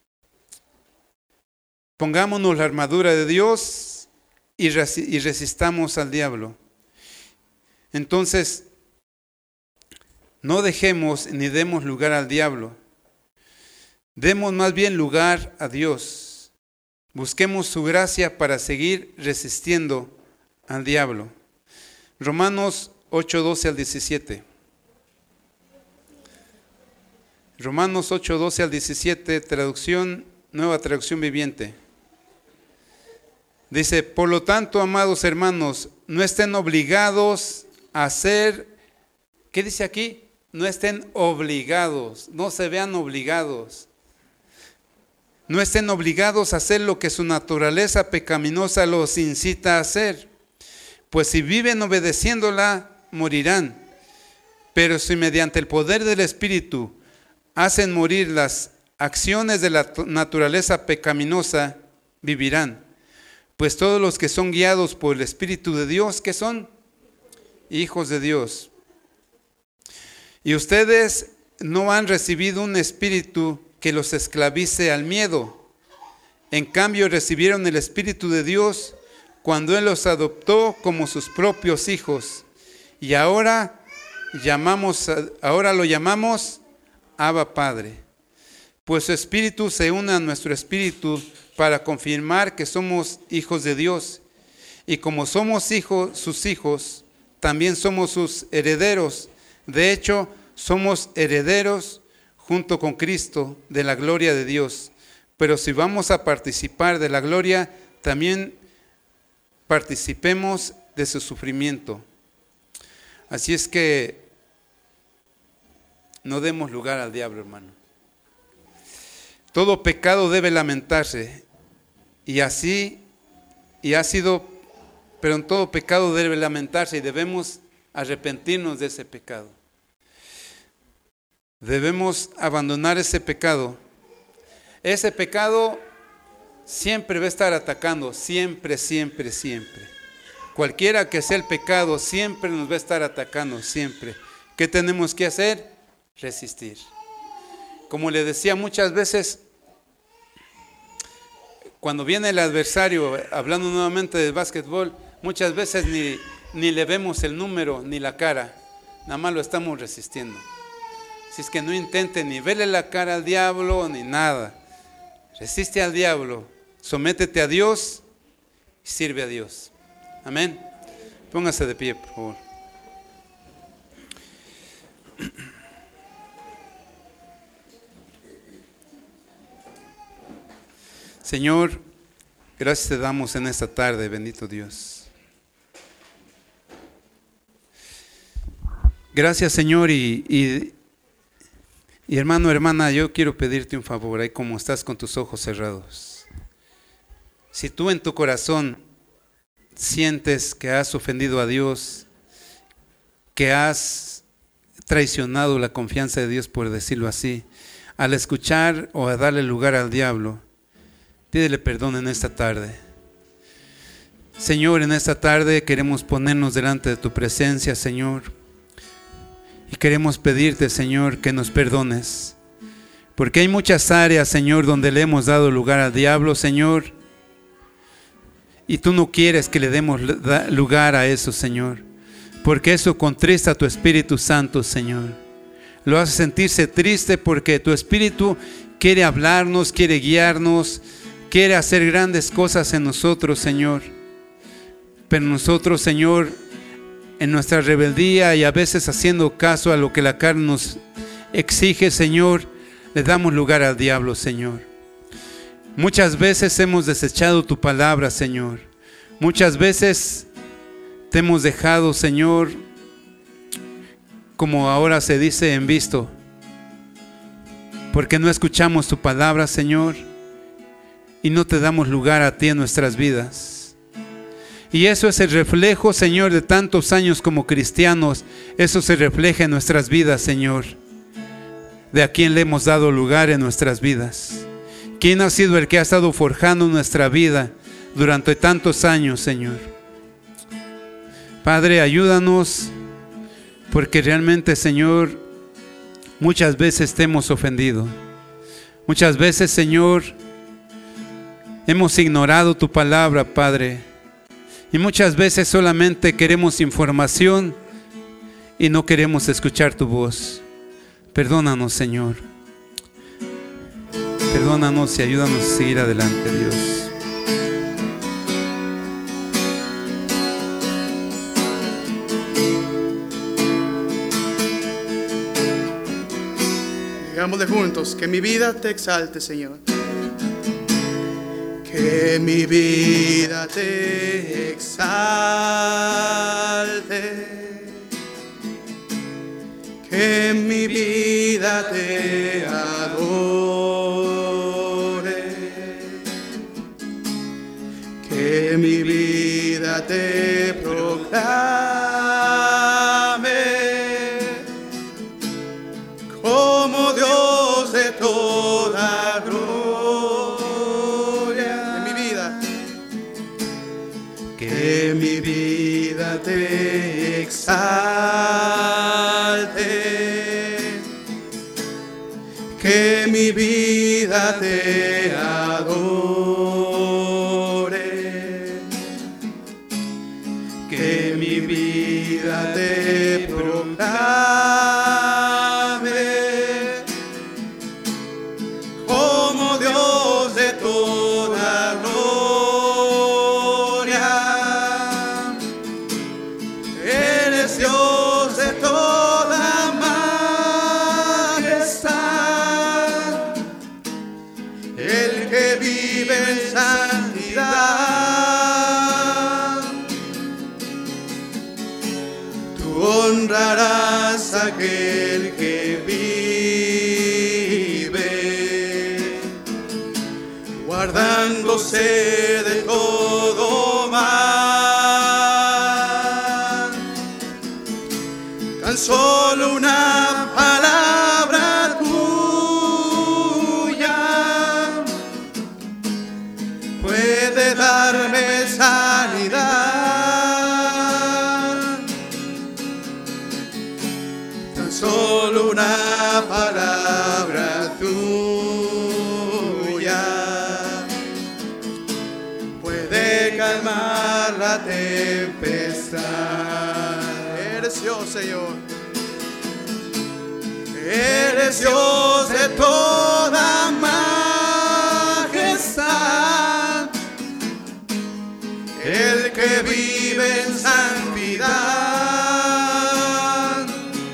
pongámonos la armadura de Dios y resistamos al diablo. Entonces, no dejemos ni demos lugar al diablo. Demos más bien lugar a Dios. Busquemos su gracia para seguir resistiendo al diablo. Romanos ocho, doce al diecisiete. Romanos ocho, doce al diecisiete, traducción, nueva traducción viviente. Dice, por lo tanto, amados hermanos, no estén obligados a hacer, ¿qué dice aquí? No estén obligados, no se vean obligados. No estén obligados a hacer lo que su naturaleza pecaminosa los incita a hacer. Pues si viven obedeciéndola, morirán. Pero si mediante el poder del Espíritu hacen morir las acciones de la naturaleza pecaminosa, vivirán. Pues todos los que son guiados por el Espíritu de Dios, ¿qué son? Hijos de Dios. Y ustedes no han recibido un espíritu que los esclavice al miedo. En cambio recibieron el Espíritu de Dios cuando Él los adoptó como sus propios hijos. Y ahora llamamos, ahora lo llamamos Abba Padre. Pues su Espíritu se une a nuestro espíritu para confirmar que somos hijos de Dios. Y como somos hijos, sus hijos, también somos sus herederos. De hecho, somos herederos junto con Cristo de la gloria de Dios. Pero si vamos a participar de la gloria, también participemos de su sufrimiento. Así es que no demos lugar al diablo, hermano. Todo pecado debe lamentarse, y así, y ha sido, pero en todo pecado debe lamentarse y debemos arrepentirnos de ese pecado. Debemos abandonar ese pecado. Ese pecado siempre va a estar atacando, siempre, siempre, siempre. Cualquiera que sea el pecado, siempre nos va a estar atacando, siempre. ¿Qué tenemos que hacer? Resistir. Como le decía muchas veces, cuando viene el adversario, hablando nuevamente del básquetbol, muchas veces ni, ni le vemos el número ni la cara, nada más lo estamos resistiendo. Si es que no intente ni verle la cara al diablo ni nada. Resiste al diablo, sométete a Dios y sirve a Dios. Amén. Póngase de pie, por favor. Señor, gracias te damos en esta tarde, bendito Dios. Gracias, Señor, y, y, y hermano, hermana, yo quiero pedirte un favor, ahí como estás con tus ojos cerrados. Si tú en tu corazón sientes que has ofendido a Dios, que has traicionado la confianza de Dios, por decirlo así, al escuchar o a darle lugar al diablo, pídele perdón en esta tarde. Señor, en esta tarde queremos ponernos delante de tu presencia, Señor, y queremos pedirte, Señor, que nos perdones, porque hay muchas áreas, Señor, donde le hemos dado lugar al diablo, Señor, y tú no quieres que le demos lugar a eso, Señor, porque eso contrista a tu Espíritu Santo, Señor. Lo hace sentirse triste porque tu Espíritu quiere hablarnos, quiere guiarnos, quiere hacer grandes cosas en nosotros, Señor. Pero nosotros, Señor, en nuestra rebeldía y a veces haciendo caso a lo que la carne nos exige, Señor, le damos lugar al diablo, Señor. Muchas veces hemos desechado tu palabra, Señor. Muchas veces te hemos dejado, Señor, como ahora se dice, en visto, porque no escuchamos tu palabra, Señor, y no te damos lugar a ti en nuestras vidas. Y eso es el reflejo, Señor, de tantos años como cristianos. Eso se refleja en nuestras vidas, Señor, de a quién le hemos dado lugar en nuestras vidas. ¿Quién ha sido el que ha estado forjando nuestra vida durante tantos años, Señor? Padre, ayúdanos, porque realmente, Señor, muchas veces te hemos ofendido. Muchas veces, Señor, hemos ignorado tu palabra, Padre. Y muchas veces solamente queremos información y no queremos escuchar tu voz. Perdónanos, Señor. Perdónanos y ayúdanos a seguir adelante, Dios. Digámosle juntos: que mi vida te exalte, Señor. Que mi vida te exalte. Que mi vida te adore. Que mi vida te proclame como Dios de toda gloria. Que mi vida, que mi vida te exalte, que mi vida te adore, que mi vida te proclame como Dios de toda gloria. Eres Dios de toda majestad, el que vive en santidad. Tú honrarás a aquel que vive, guardándose de todo mal. Tan solo una palabra tuya puede darme sanidad. Tan solo una palabra tuya puede calmar la tempestad. Eres Dios, Señor. Eres Dios de toda majestad, el que vive en santidad.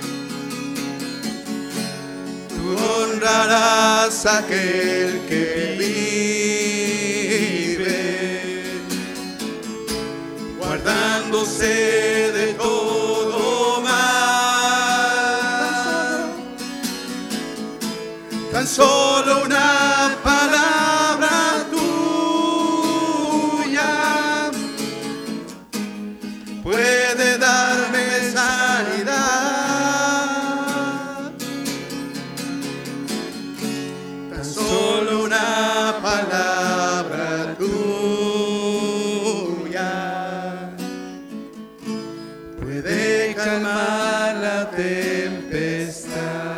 Tú honrarás a aquel que vive, guardándose de todo mal. Tan solo una palabra tuya puede darme sanidad. Tan solo una palabra tuya puede calmar la tempestad.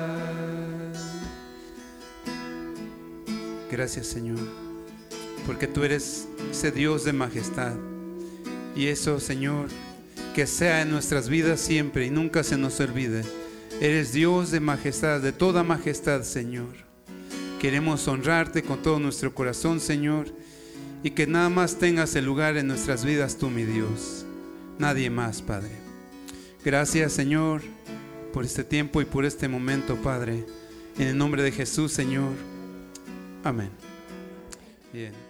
Gracias, Señor, porque tú eres ese Dios de majestad. Y eso, Señor, que sea en nuestras vidas siempre y nunca se nos olvide. Eres Dios de majestad, de toda majestad, Señor. Queremos honrarte con todo nuestro corazón, Señor, y que nada más tengas el lugar en nuestras vidas tú, mi Dios. Nadie más, Padre. Gracias, Señor, por este tiempo y por este momento, Padre. En el nombre de Jesús, Señor. Amén. Bien.